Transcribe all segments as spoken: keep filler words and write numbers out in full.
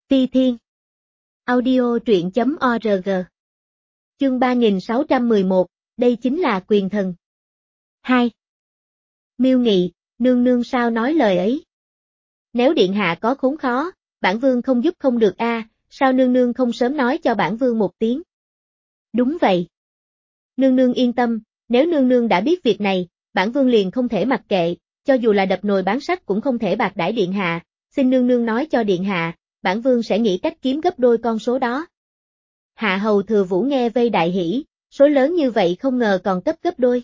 Ti Thiên. Audio truyện chấm org. Chương ba nghìn sáu trăm mười một, đây chính là quyền thần. hai. Miêu Nghị, nương nương sao nói lời ấy? Nếu điện hạ có khốn khó, bản vương không giúp không được a, à, sao nương nương không sớm nói cho bản vương một tiếng? Đúng vậy. Nương nương yên tâm, nếu nương nương đã biết việc này, bản vương liền không thể mặc kệ, cho dù là đập nồi bán sắt cũng không thể bạc đãi điện hạ, xin nương nương nói cho điện hạ, bản vương sẽ nghĩ cách kiếm gấp đôi con số đó. Hạ hầu Thừa Vũ nghe vây đại hỉ, số lớn như vậy không ngờ còn cấp gấp đôi.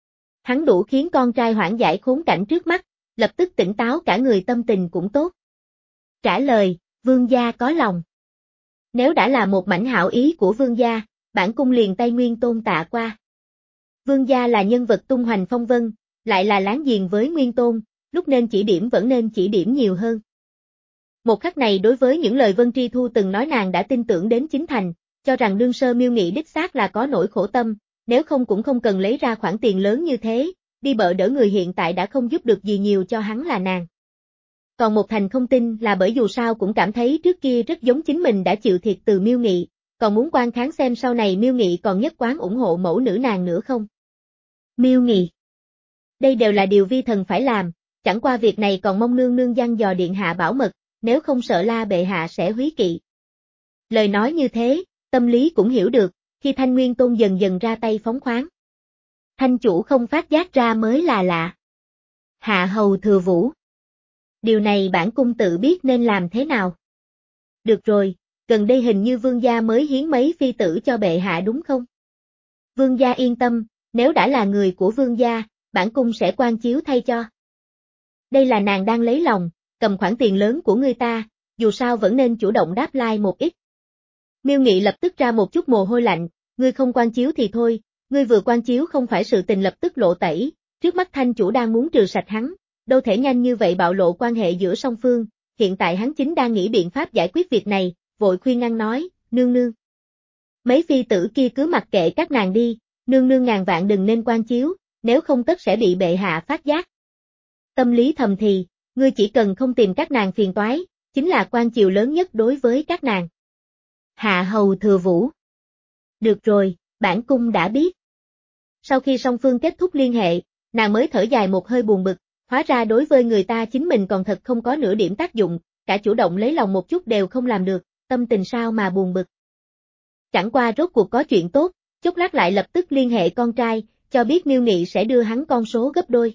Hắn đủ khiến con trai hoãn giải khốn cảnh trước mắt, lập tức tỉnh táo cả người, tâm tình cũng tốt. Trả lời, vương gia có lòng. Nếu đã là một mảnh hảo ý của vương gia, bản cung liền tay nguyên tôn tạ qua. Vương gia là nhân vật tung hoành phong vân, lại là láng giềng với nguyên tôn, lúc nên chỉ điểm vẫn nên chỉ điểm nhiều hơn. Một khắc này đối với những lời Vân Tri Thu từng nói, nàng đã tin tưởng đến chính thành, cho rằng đương sơ Miêu Nghị đích xác là có nỗi khổ tâm, nếu không cũng không cần lấy ra khoản tiền lớn như thế, đi bợ đỡ người hiện tại đã không giúp được gì nhiều cho hắn là nàng. Còn một thành không tin là bởi dù sao cũng cảm thấy trước kia rất giống chính mình đã chịu thiệt từ Miêu Nghị, còn muốn quan kháng xem sau này Miêu Nghị còn nhất quán ủng hộ mẫu nữ nàng nữa không. Miêu Nghị. Đây đều là điều vi thần phải làm, chẳng qua việc này còn mong nương nương dặn dò điện hạ bảo mật, nếu không sợ La bệ hạ sẽ húy kỵ. Lời nói như thế, tâm lý cũng hiểu được, khi Thanh Nguyên Tôn dần dần ra tay phóng khoáng. Thanh chủ không phát giác ra mới là lạ. Hạ hầu Thừa Vũ. Điều này bản cung tự biết nên làm thế nào. Được rồi, gần đây hình như vương gia mới hiến mấy phi tử cho bệ hạ đúng không? Vương gia yên tâm, nếu đã là người của vương gia, bản cung sẽ quan chiếu thay cho. Đây là nàng đang lấy lòng, cầm khoản tiền lớn của người ta, dù sao vẫn nên chủ động đáp lai like một ít. Miêu Nghị lập tức ra một chút mồ hôi lạnh, ngươi không quan chiếu thì thôi, ngươi vừa quan chiếu không phải sự tình lập tức lộ tẩy, trước mắt thanh chủ đang muốn trừ sạch hắn, đâu thể nhanh như vậy bạo lộ quan hệ giữa song phương, hiện tại hắn chính đang nghĩ biện pháp giải quyết việc này, vội khuyên ngăn nói, nương nương. Mấy phi tử kia cứ mặc kệ các nàng đi, nương nương ngàn vạn đừng nên quan chiếu, nếu không tất sẽ bị bệ hạ phát giác. Tâm lý thầm thì, ngươi chỉ cần không tìm các nàng phiền toái, chính là quan triều lớn nhất đối với các nàng. Hạ hầu Thừa Vũ. Được rồi, bản cung đã biết. Sau khi song phương kết thúc liên hệ, nàng mới thở dài một hơi buồn bực, hóa ra đối với người ta chính mình còn thật không có nửa điểm tác dụng, cả chủ động lấy lòng một chút đều không làm được, tâm tình sao mà buồn bực. Chẳng qua rốt cuộc có chuyện tốt, chốc lát lại lập tức liên hệ con trai, cho biết Miêu Nghị sẽ đưa hắn con số gấp đôi.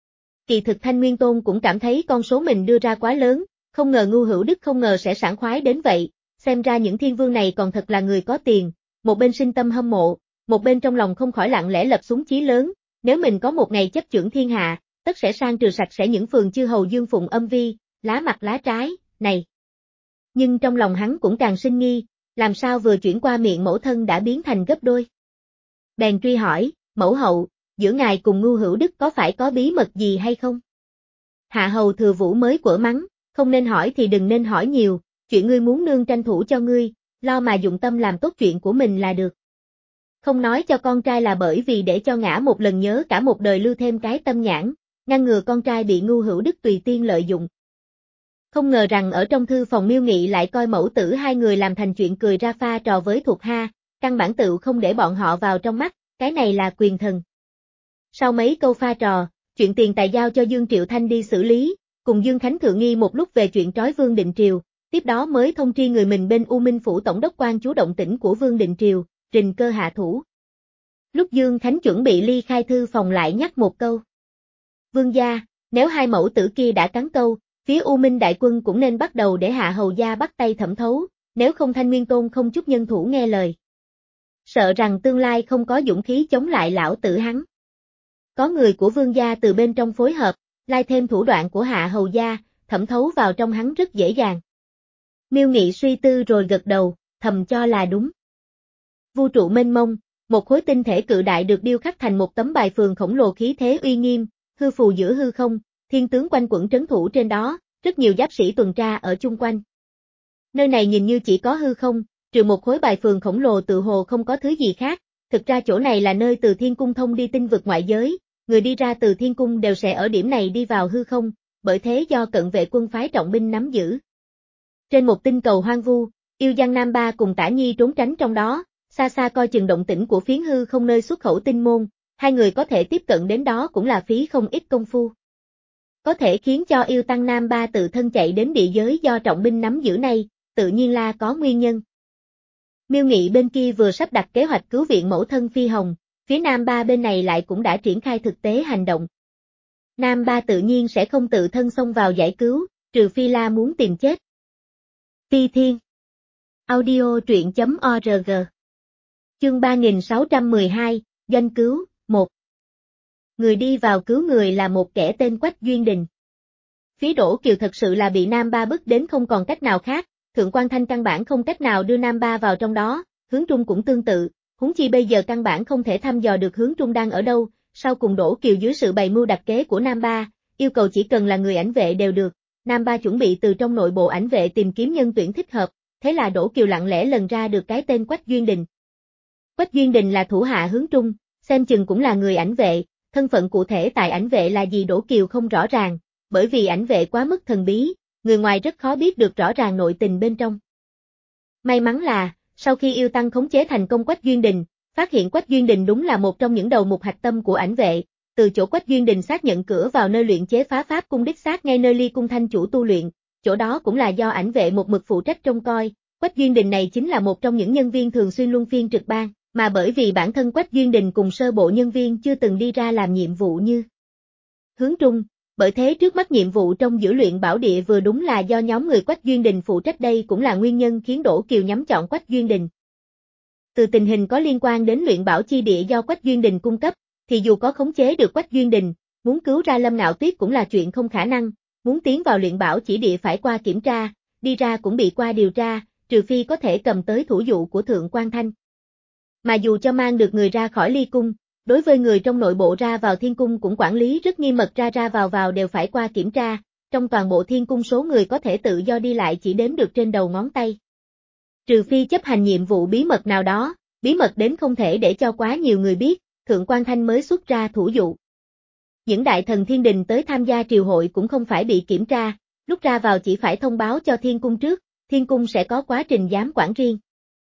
Kỳ thực Thanh Nguyên Tôn cũng cảm thấy con số mình đưa ra quá lớn, không ngờ Ngu Hữu Đức không ngờ sẽ sảng khoái đến vậy, xem ra những thiên vương này còn thật là người có tiền, một bên sinh tâm hâm mộ, một bên trong lòng không khỏi lặng lẽ lập xuống chí lớn, nếu mình có một ngày chấp chưởng thiên hạ, tất sẽ sang trừ sạch sẽ những phường chư hầu dương phụng âm vi, lá mặt lá trái, này. Nhưng trong lòng hắn cũng càng sinh nghi, làm sao vừa chuyển qua miệng mẫu thân đã biến thành gấp đôi. Bèn truy hỏi, mẫu hậu, giữa ngài cùng Ngu Hữu Đức có phải có bí mật gì hay không? Hạ hầu Thừa Vũ mới quở mắng, không nên hỏi thì đừng nên hỏi nhiều, chuyện ngươi muốn nương tranh thủ cho ngươi, lo mà dụng tâm làm tốt chuyện của mình là được. Không nói cho con trai là bởi vì để cho ngã một lần nhớ cả một đời lưu thêm cái tâm nhãn, ngăn ngừa con trai bị Ngu Hữu Đức tùy tiên lợi dụng. Không ngờ rằng ở trong thư phòng Miêu Nghị lại coi mẫu tử hai người làm thành chuyện cười ra pha trò với thuộc ha, căn bản tự không để bọn họ vào trong mắt, cái này là quyền thần. Sau mấy câu pha trò, chuyện tiền tài giao cho Dương Triệu Thanh đi xử lý, cùng Dương Khánh thượng nghi một lúc về chuyện trói Vương Định Triều, tiếp đó mới thông tri người mình bên U Minh Phủ tổng đốc quan chú động tĩnh của Vương Định Triều, trình cơ hạ thủ. Lúc Dương Khánh chuẩn bị ly khai thư phòng lại nhắc một câu. Vương gia, nếu hai mẫu tử kia đã cắn câu, phía U Minh đại quân cũng nên bắt đầu để hạ hầu gia bắt tay thẩm thấu, nếu không Thanh Nguyên Tôn không chút nhân thủ nghe lời. Sợ rằng tương lai không có dũng khí chống lại lão tử hắn. Có người của vương gia từ bên trong phối hợp, lai thêm thủ đoạn của hạ hầu gia, thẩm thấu vào trong hắn rất dễ dàng. Miêu Nghị suy tư rồi gật đầu, thầm cho là đúng. Vũ trụ mênh mông, một khối tinh thể cự đại được điêu khắc thành một tấm bài phường khổng lồ khí thế uy nghiêm, hư phù giữa hư không, thiên tướng quanh quẩn trấn thủ trên đó, rất nhiều giáp sĩ tuần tra ở chung quanh. Nơi này nhìn như chỉ có hư không, trừ một khối bài phường khổng lồ tự hồ không có thứ gì khác, thực ra chỗ này là nơi từ thiên cung thông đi tinh vực ngoại giới, người đi ra từ thiên cung đều sẽ ở điểm này đi vào hư không, bởi thế do cận vệ quân phái trọng binh nắm giữ. Trên một tinh cầu hoang vu, Yêu Giang Nam Ba cùng Tả Nhi trốn tránh trong đó, xa xa coi chừng động tĩnh của phiến hư không nơi xuất khẩu tinh môn, hai người có thể tiếp cận đến đó cũng là phí không ít công phu. Có thể khiến cho Yêu Tăng Nam Ba tự thân chạy đến địa giới do trọng binh nắm giữ này, tự nhiên là có nguyên nhân. Miêu Nghị bên kia vừa sắp đặt kế hoạch cứu viện mẫu thân Phi Hồng, phía Nam Ba bên này lại cũng đã triển khai thực tế hành động. Nam Ba tự nhiên sẽ không tự thân xông vào giải cứu, trừ phi là muốn tìm chết. Phi Thiên Audio truyện chấm org Chương ba nghìn sáu trăm mười hai, Doanh cứu, một Người đi vào cứu người là một kẻ tên Quách Duyên Đình. Phía Đỗ Kiều thật sự là bị Nam Ba bức đến không còn cách nào khác, Thượng Quan Thanh căn bản không cách nào đưa Nam Ba vào trong đó, Hướng Trung cũng tương tự, huống chi bây giờ căn bản không thể thăm dò được Hướng Trung đang ở đâu, sau cùng Đỗ Kiều dưới sự bày mưu đặt kế của Nam Ba, yêu cầu chỉ cần là người ảnh vệ đều được, Nam Ba chuẩn bị từ trong nội bộ ảnh vệ tìm kiếm nhân tuyển thích hợp, thế là Đỗ Kiều lặng lẽ lần ra được cái tên Quách Duyên Đình. Quách Duyên Đình là thủ hạ Hướng Trung, xem chừng cũng là người ảnh vệ, thân phận cụ thể tại ảnh vệ là gì Đỗ Kiều không rõ ràng, bởi vì ảnh vệ quá mức thần bí, người ngoài rất khó biết được rõ ràng nội tình bên trong. May mắn là, sau khi Yêu Tăng khống chế thành công Quách Duyên Đình, phát hiện Quách Duyên Đình đúng là một trong những đầu mục hạch tâm của ảnh vệ, từ chỗ Quách Duyên Đình xác nhận cửa vào nơi luyện chế phá pháp cung đích xác ngay nơi Ly Cung Thanh chủ tu luyện, chỗ đó cũng là do ảnh vệ một mực phụ trách trông coi, Quách Duyên Đình này chính là một trong những nhân viên thường xuyên luân phiên trực ban, mà bởi vì bản thân Quách Duyên Đình cùng sơ bộ nhân viên chưa từng đi ra làm nhiệm vụ như Hướng Trung, bởi thế trước mắt nhiệm vụ trong giữ luyện bảo địa vừa đúng là do nhóm người Quách Duyên Đình phụ trách đây cũng là nguyên nhân khiến Đỗ Kiều nhắm chọn Quách Duyên Đình. Từ tình hình có liên quan đến luyện bảo chi địa do Quách Duyên Đình cung cấp, thì dù có khống chế được Quách Duyên Đình, muốn cứu ra Lâm Ngạo Tuyết cũng là chuyện không khả năng, muốn tiến vào luyện bảo chỉ địa phải qua kiểm tra, đi ra cũng bị qua điều tra, trừ phi có thể cầm tới thủ dụ của Thượng Quan Thanh. Mà dù cho mang được người ra khỏi Ly Cung, đối với người trong nội bộ ra vào Thiên Cung cũng quản lý rất nghiêm mật, ra ra vào vào đều phải qua kiểm tra, trong toàn bộ Thiên Cung số người có thể tự do đi lại chỉ đếm được trên đầu ngón tay. Trừ phi chấp hành nhiệm vụ bí mật nào đó, bí mật đến không thể để cho quá nhiều người biết, Thượng Quan Thanh mới xuất ra thủ dụ. Những đại thần thiên đình tới tham gia triều hội cũng không phải bị kiểm tra, lúc ra vào chỉ phải thông báo cho Thiên Cung trước, Thiên Cung sẽ có quá trình giám quản riêng.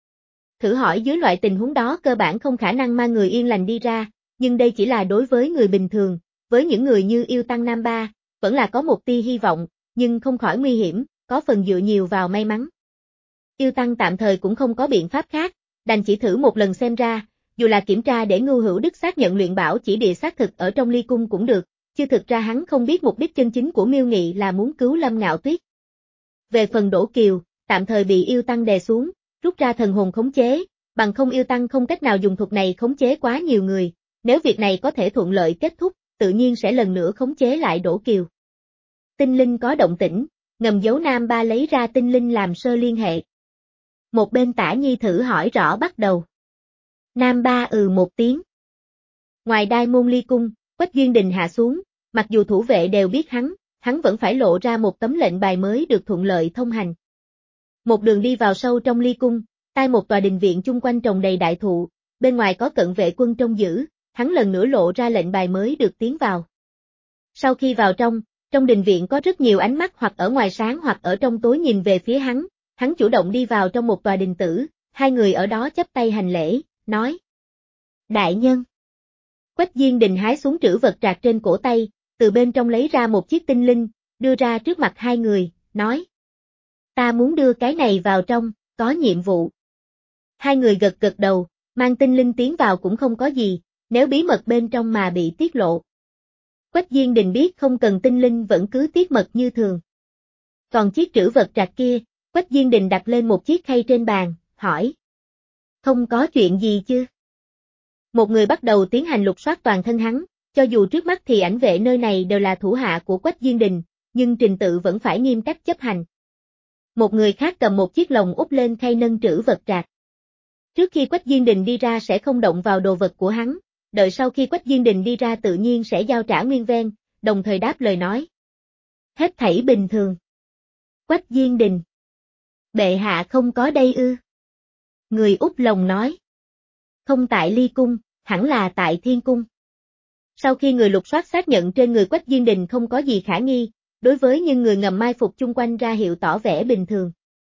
Thử hỏi dưới loại tình huống đó cơ bản không khả năng mang người yên lành đi ra, nhưng đây chỉ là đối với người bình thường, với những người như Yêu Tăng Nam Ba, vẫn là có một tia hy vọng, nhưng không khỏi nguy hiểm, có phần dựa nhiều vào may mắn. Yêu Tăng tạm thời cũng không có biện pháp khác, đành chỉ thử một lần xem ra, dù là kiểm tra để Ngưu Hữu Đức xác nhận luyện bảo chỉ địa xác thực ở trong Ly Cung cũng được, chứ thực ra hắn không biết mục đích chân chính của Miêu Nghị là muốn cứu Lâm Ngạo Tuyết. Về phần Đỗ Kiều, tạm thời bị Yêu Tăng đè xuống, rút ra thần hồn khống chế, bằng không Yêu Tăng không cách nào dùng thuật này khống chế quá nhiều người, nếu việc này có thể thuận lợi kết thúc, tự nhiên sẽ lần nữa khống chế lại Đỗ Kiều. Tinh linh có động tĩnh, ngầm giấu Nam Ba lấy ra tinh linh làm sơ liên hệ. Một bên Tả Nhi thử hỏi rõ bắt đầu. Nam Ba ừ một tiếng. Ngoài Đai Môn Ly Cung, Quách Duyên Đình hạ xuống, mặc dù thủ vệ đều biết hắn, hắn vẫn phải lộ ra một tấm lệnh bài mới được thuận lợi thông hành. Một đường đi vào sâu trong Ly Cung, tại một tòa đình viện chung quanh trồng đầy đại thụ, bên ngoài có cận vệ quân trông giữ, hắn lần nữa lộ ra lệnh bài mới được tiến vào. Sau khi vào trong, trong đình viện có rất nhiều ánh mắt hoặc ở ngoài sáng hoặc ở trong tối nhìn về phía hắn, hắn chủ động đi vào trong một tòa đình tử, hai người ở đó chắp tay hành lễ, nói. Đại nhân. Quách Duyên Đình hái xuống trữ vật trạc trên cổ tay, từ bên trong lấy ra một chiếc tinh linh, đưa ra trước mặt hai người, nói. Ta muốn đưa cái này vào trong, có nhiệm vụ. Hai người gật gật đầu, mang tinh linh tiến vào cũng không có gì, nếu bí mật bên trong mà bị tiết lộ. Quách Duyên Đình biết không cần tinh linh vẫn cứ tiết mật như thường. Còn chiếc trữ vật trạc kia, Quách Duyên Đình đặt lên một chiếc khay trên bàn, hỏi. Không có chuyện gì chứ? Một người bắt đầu tiến hành lục soát toàn thân hắn, cho dù trước mắt thì ảnh vệ nơi này đều là thủ hạ của Quách Duyên Đình, nhưng trình tự vẫn phải nghiêm cách chấp hành. Một người khác cầm một chiếc lồng úp lên khay nâng trữ vật trạc. Trước khi Quách Duyên Đình đi ra sẽ không động vào đồ vật của hắn, đợi sau khi Quách Duyên Đình đi ra tự nhiên sẽ giao trả nguyên ven, đồng thời đáp lời nói. Hết thảy bình thường. Quách Duyên Đình. Bệ hạ không có đây ư? Người úp lồng nói. Không tại Ly Cung, hẳn là tại Thiên Cung. Sau khi người lục soát xác nhận trên người Quách Duyên Đình không có gì khả nghi, đối với những người ngầm mai phục chung quanh ra hiệu tỏ vẻ bình thường.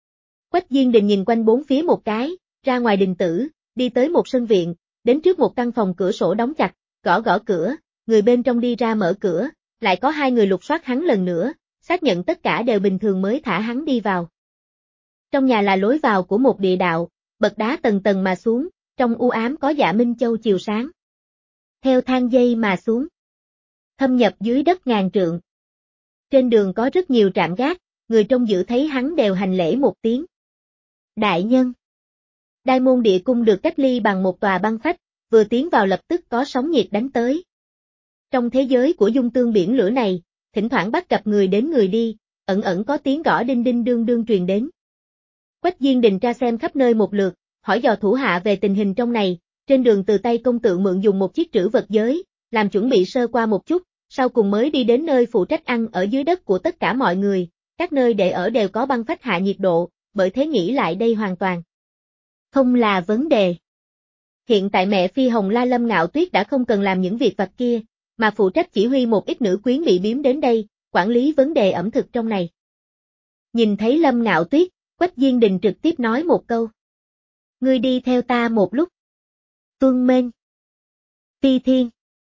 Quách Diên Đình nhìn quanh bốn phía một cái, ra ngoài đình tử, đi tới một sân viện, đến trước một căn phòng cửa sổ đóng chặt, gõ gõ cửa, người bên trong đi ra mở cửa, lại có hai người lục soát hắn lần nữa, xác nhận tất cả đều bình thường mới thả hắn đi vào. Trong nhà là lối vào của một địa đạo, bậc đá tầng tầng mà xuống, trong u ám có Dạ Minh Châu chiều sáng. Theo thang dây mà xuống, thâm nhập dưới đất ngàn trượng. Trên đường có rất nhiều trạm gác, người trông giữ thấy hắn đều hành lễ một tiếng. Đại nhân. Đai Môn Địa Cung được cách ly bằng một tòa băng phách, vừa tiến vào lập tức có sóng nhiệt đánh tới. Trong thế giới của dung tương biển lửa này, thỉnh thoảng bắt gặp người đến người đi, ẩn ẩn có tiếng gõ đinh đinh đương đương truyền đến. Quách Diên Đình tra xem khắp nơi một lượt, hỏi dò thủ hạ về tình hình trong này, trên đường từ tay công tự mượn dùng một chiếc trữ vật giới, làm chuẩn bị sơ qua một chút, sau cùng mới đi đến nơi phụ trách ăn ở dưới đất của tất cả mọi người, các nơi để ở đều có băng phách hạ nhiệt độ, bởi thế nghĩ lại đây hoàn toàn không là vấn đề. Hiện tại mẹ Phi Hồng La Lâm Ngạo Tuyết đã không cần làm những việc vặt kia, mà phụ trách chỉ huy một ít nữ quyến bị biếm đến đây, quản lý vấn đề ẩm thực trong này. Nhìn thấy Lâm Ngạo Tuyết, Quách Diên Đình trực tiếp nói một câu. Ngươi đi theo ta một lúc. Tuân mệnh. Phi Thiên.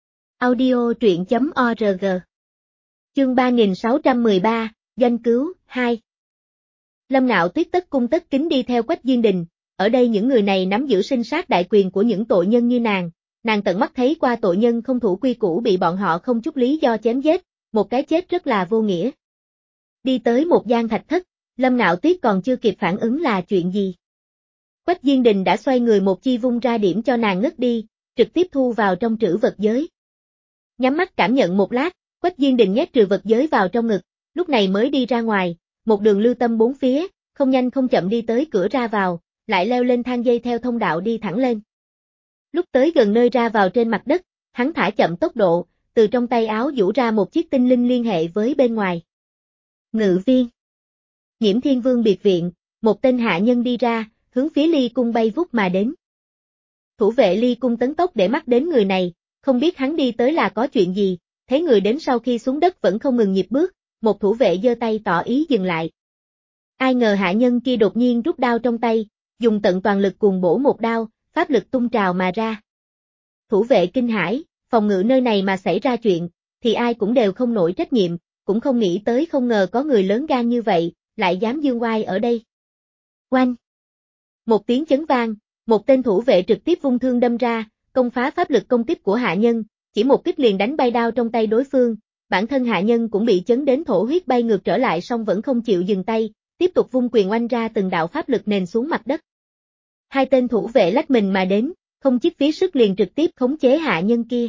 Audio truyện chấm org. Chương ba nghìn sáu trăm mười ba, Doanh cứu, hai. Lâm Ngạo Tuyết tất cung tất kính đi theo Quách Diên Đình, ở đây những người này nắm giữ sinh sát đại quyền của những tội nhân như nàng, nàng tận mắt thấy qua tội nhân không thủ quy củ bị bọn họ không chút lý do chém giết, một cái chết rất là vô nghĩa. Đi tới một gian thạch thất, Lâm Ngạo Tuyết còn chưa kịp phản ứng là chuyện gì. Quách Diên Đình đã xoay người một chi vung ra điểm cho nàng ngất đi, trực tiếp thu vào trong trữ vật giới. Nhắm mắt cảm nhận một lát, Quách Diên Đình nhét trữ vật giới vào trong ngực, lúc này mới đi ra ngoài, một đường lưu tâm bốn phía, không nhanh không chậm đi tới cửa ra vào, lại leo lên thang dây theo thông đạo đi thẳng lên. Lúc tới gần nơi ra vào trên mặt đất, hắn thả chậm tốc độ, từ trong tay áo giũ ra một chiếc tinh linh liên hệ với bên ngoài. Ngự viên. Nhiễm Thiên Vương biệt viện, một tên hạ nhân đi ra, hướng phía Ly Cung bay vút mà đến. Thủ vệ Ly Cung tấn tốc để mắt đến người này, không biết hắn đi tới là có chuyện gì, thấy người đến sau khi xuống đất vẫn không ngừng nhịp bước, một thủ vệ giơ tay tỏ ý dừng lại. Ai ngờ hạ nhân kia đột nhiên rút đao trong tay, dùng tận toàn lực cuồng bổ một đao, pháp lực tung trào mà ra. Thủ vệ kinh hãi, phòng ngự nơi này mà xảy ra chuyện, thì ai cũng đều không nổi trách nhiệm, cũng không nghĩ tới không ngờ có người lớn gan như vậy, lại dám dương oai ở đây. Oanh! Một tiếng chấn vang, một tên thủ vệ trực tiếp vung thương đâm ra, công phá pháp lực công kích của hạ nhân, chỉ một kích liền đánh bay đao trong tay đối phương, bản thân hạ nhân cũng bị chấn đến thổ huyết bay ngược trở lại song vẫn không chịu dừng tay, tiếp tục vung quyền oanh ra từng đạo pháp lực nền xuống mặt đất. Hai tên thủ vệ lách mình mà đến, không chiết phí sức liền trực tiếp khống chế hạ nhân kia.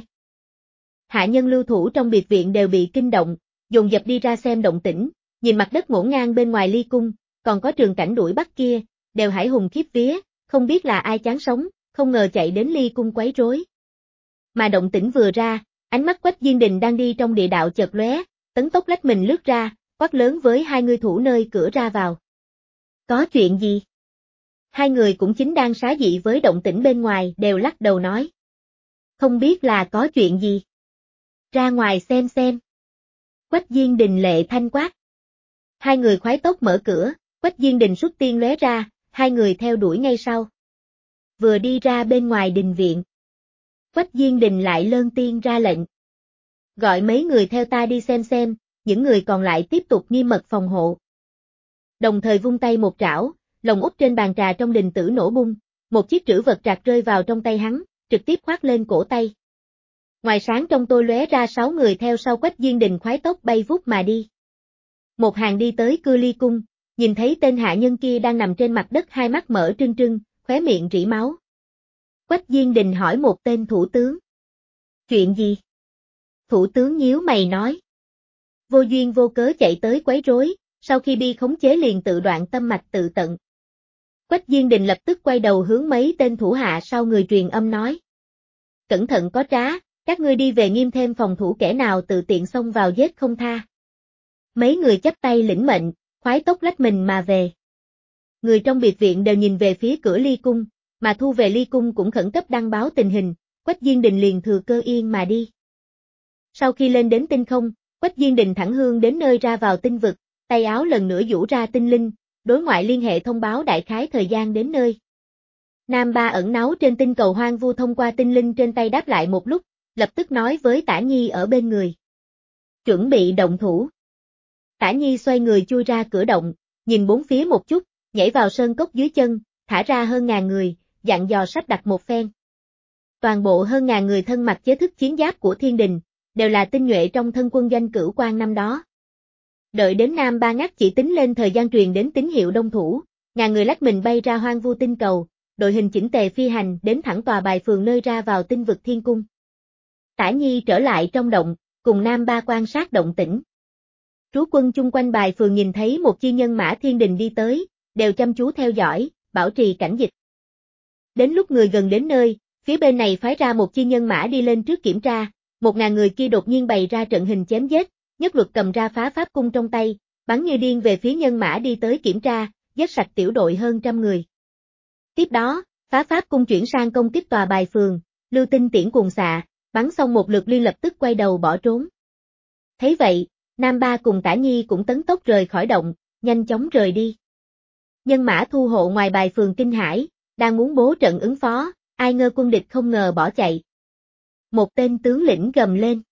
Hạ nhân lưu thủ trong biệt viện đều bị kinh động, dồn dập đi ra xem động tĩnh, nhìn mặt đất ngổn ngang bên ngoài Ly Cung, còn có Trường Cảnh đuổi bắt kia, đều hãi hùng khiếp vía, không biết là ai chán sống, không ngờ chạy đến Ly Cung quấy rối. Mà động tĩnh vừa ra, ánh mắt Quách Diên Đình đang đi trong địa đạo chợt lóe, tấn tốc lách mình lướt ra, quát lớn với hai người thủ nơi cửa ra vào. Có chuyện gì? Hai người cũng chính đang xá dị với động tĩnh bên ngoài đều lắc đầu nói. Không biết là có chuyện gì. Ra ngoài xem xem. Quách Diên Đình lệ thanh quát. Hai người khoái tốc mở cửa, Quách Diên Đình xuất tiên lóe ra, hai người theo đuổi ngay sau. Vừa đi ra bên ngoài đình viện. Quách Diên Đình lại lơn tiên ra lệnh. Gọi mấy người theo ta đi xem xem, những người còn lại tiếp tục nghiêm mật phòng hộ. Đồng thời vung tay một trảo, lồng út trên bàn trà trong đình tử nổ bung, một chiếc trữ vật trạc rơi vào trong tay hắn, trực tiếp khoác lên cổ tay. Ngoài sáng trong tôi lóe ra sáu người theo sau Quách Diên Đình khoái tốc bay vút mà đi. Một hàng đi tới cưa Ly Cung, nhìn thấy tên hạ nhân kia đang nằm trên mặt đất hai mắt mở trưng trưng, khóe miệng rỉ máu. Quách Diên Đình hỏi một tên thủ tướng. Chuyện gì? Thủ tướng nhíu mày nói. Vô duyên vô cớ chạy tới quấy rối, sau khi bi khống chế liền tự đoạn tâm mạch tự tận. Quách Diên Đình lập tức quay đầu hướng mấy tên thủ hạ sau người truyền âm nói. Cẩn thận có trá, các ngươi đi về nghiêm thêm phòng thủ kẻ nào tự tiện xông vào giết không tha. Mấy người chắp tay lĩnh mệnh, khoái tốc lách mình mà về. Người trong biệt viện đều nhìn về phía cửa Ly Cung, mà thu về Ly Cung cũng khẩn cấp đăng báo tình hình, Quách Diên Đình liền thừa cơ yên mà đi. Sau khi lên đến tinh không, Quách Diên Đình thẳng hương đến nơi ra vào tinh vực, tay áo lần nữa giũ ra tinh linh, đối ngoại liên hệ thông báo đại khái thời gian đến nơi. Nam Ba ẩn náu trên tinh cầu hoang vu thông qua tinh linh trên tay đáp lại một lúc, lập tức nói với Tả Nhi ở bên người. Chuẩn bị động thủ. Tả Nhi xoay người chui ra cửa động, nhìn bốn phía một chút, nhảy vào sơn cốc dưới chân, thả ra hơn ngàn người, dặn dò sắp đặt một phen. Toàn bộ hơn ngàn người thân mặc chế thức chiến giáp của thiên đình, đều là tinh nhuệ trong thân quân doanh Cửu Quan năm đó. Đợi đến Nam Ba ngắt chỉ tính lên thời gian truyền đến tín hiệu đông thủ, ngàn người lách mình bay ra hoang vu tinh cầu, đội hình chỉnh tề phi hành đến thẳng tòa bài phường nơi ra vào tinh vực thiên cung. Tả Nhi trở lại trong động, cùng Nam Ba quan sát động tĩnh. Trú quân chung quanh bài phường nhìn thấy một chi nhân mã thiên đình đi tới, đều chăm chú theo dõi, bảo trì cảnh dịch. Đến lúc người gần đến nơi, phía bên này phái ra một chi nhân mã đi lên trước kiểm tra, một ngàn người kia đột nhiên bày ra trận hình chém giết, nhất luật cầm ra phá pháp cung trong tay, bắn như điên về phía nhân mã đi tới kiểm tra, giết sạch tiểu đội hơn trăm người. Tiếp đó, phá pháp cung chuyển sang công kích tòa bài phường, lưu tinh tiễn cuồng xạ, bắn xong một lượt liên lập tức quay đầu bỏ trốn. Thấy vậy, Nam Ba cùng Tả Nhi cũng tấn tốc rời khỏi động, nhanh chóng rời đi. Nhân mã thu hộ ngoài bài phường kinh hãi, đang muốn bố trận ứng phó, ai ngờ quân địch không ngờ bỏ chạy. Một tên tướng lĩnh gầm lên.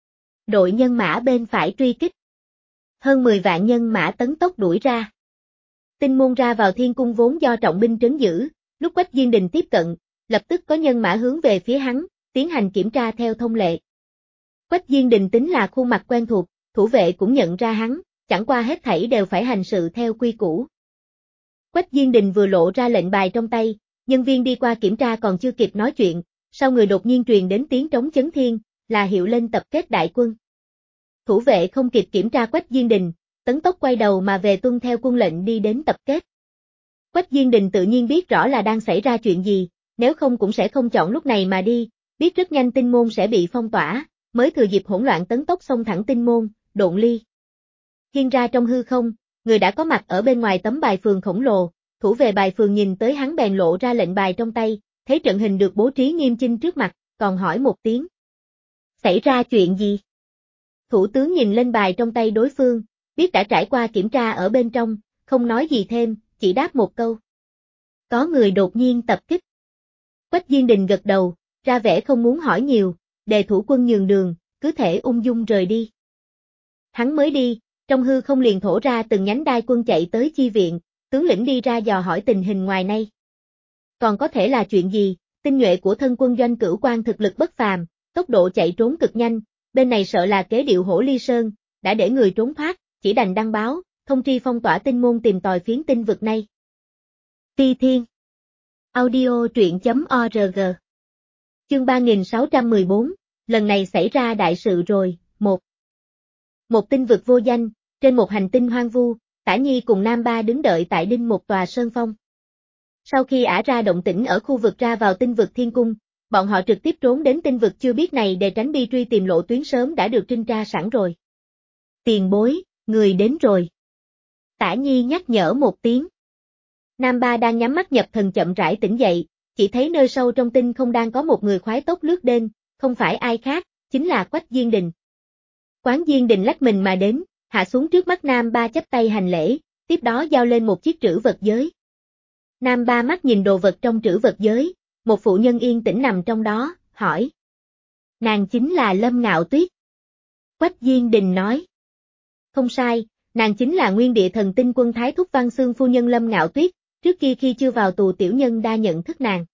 Đội nhân mã bên phải truy kích. Hơn mười vạn nhân mã tấn tốc đuổi ra. Tinh môn ra vào thiên cung vốn do trọng binh trấn giữ, lúc Quách Diên Đình tiếp cận, lập tức có nhân mã hướng về phía hắn, tiến hành kiểm tra theo thông lệ. Quách Diên Đình tính là khuôn mặt quen thuộc, thủ vệ cũng nhận ra hắn, chẳng qua hết thảy đều phải hành sự theo quy củ. Quách Diên Đình vừa lộ ra lệnh bài trong tay, nhân viên đi qua kiểm tra còn chưa kịp nói chuyện, sau người đột nhiên truyền đến tiếng trống chấn thiên, là hiệu lên tập kết đại quân. Thủ vệ không kịp kiểm tra Quách Diên Đình, tấn tốc quay đầu mà về tuân theo quân lệnh đi đến tập kết. Quách Diên Đình tự nhiên biết rõ là đang xảy ra chuyện gì, nếu không cũng sẽ không chọn lúc này mà đi, biết rất nhanh tinh môn sẽ bị phong tỏa, mới thừa dịp hỗn loạn tấn tốc xông thẳng tinh môn, độn ly. Hiên ra trong hư không, người đã có mặt ở bên ngoài tấm bài phường khổng lồ, thủ về bài phường nhìn tới hắn bèn lộ ra lệnh bài trong tay, thấy trận hình được bố trí nghiêm chỉnh trước mặt, còn hỏi một tiếng. Xảy ra chuyện gì? Thủ tướng nhìn lên bài trong tay đối phương, biết đã trải qua kiểm tra ở bên trong, không nói gì thêm, chỉ đáp một câu. Có người đột nhiên tập kích. Quách Diên Đình gật đầu, ra vẻ không muốn hỏi nhiều, đề thủ quân nhường đường, cứ thể ung dung rời đi. Hắn mới đi, trong hư không liền thổ ra từng nhánh đai quân chạy tới chi viện, tướng lĩnh đi ra dò hỏi tình hình ngoài này. Còn có thể là chuyện gì, tinh nhuệ của thân quân doanh Cửu Quan thực lực bất phàm, tốc độ chạy trốn cực nhanh, bên này sợ là kế điệu Hổ Ly Sơn, đã để người trốn thoát, chỉ đành đăng báo, thông tri phong tỏa tinh môn tìm tòi phiến tinh vực này. Ti Thiên Audio truyện chấm org Chương ba nghìn sáu trăm mười bốn, lần này xảy ra đại sự rồi, một. Một tinh vực vô danh, trên một hành tinh hoang vu, Tả Nhi cùng Nam Ba đứng đợi tại đinh một tòa sơn phong. Sau khi ả ra động tĩnh ở khu vực ra vào tinh vực thiên cung, bọn họ trực tiếp trốn đến tinh vực chưa biết này để tránh bi truy tìm lộ tuyến sớm đã được trinh tra sẵn rồi. Tiền bối, người đến rồi. Tả Nhi nhắc nhở một tiếng. Nam Ba đang nhắm mắt nhập thần chậm rãi tỉnh dậy, chỉ thấy nơi sâu trong tinh không đang có một người khoái tốc lướt đến, không phải ai khác, chính là Quách Diên Đình. Quán Diên Đình lách mình mà đến, hạ xuống trước mắt Nam Ba chắp tay hành lễ, tiếp đó giao lên một chiếc trữ vật giới. Nam Ba mắt nhìn đồ vật trong trữ vật giới, một phụ nhân yên tĩnh nằm trong đó, hỏi. Nàng chính là Lâm Ngạo Tuyết. Quách Diên Đình nói. Không sai, nàng chính là nguyên địa thần tinh quân Thái Thúc Văn Xương phu nhân Lâm Ngạo Tuyết, trước kia khi chưa vào tù tiểu nhân đa nhận thức nàng.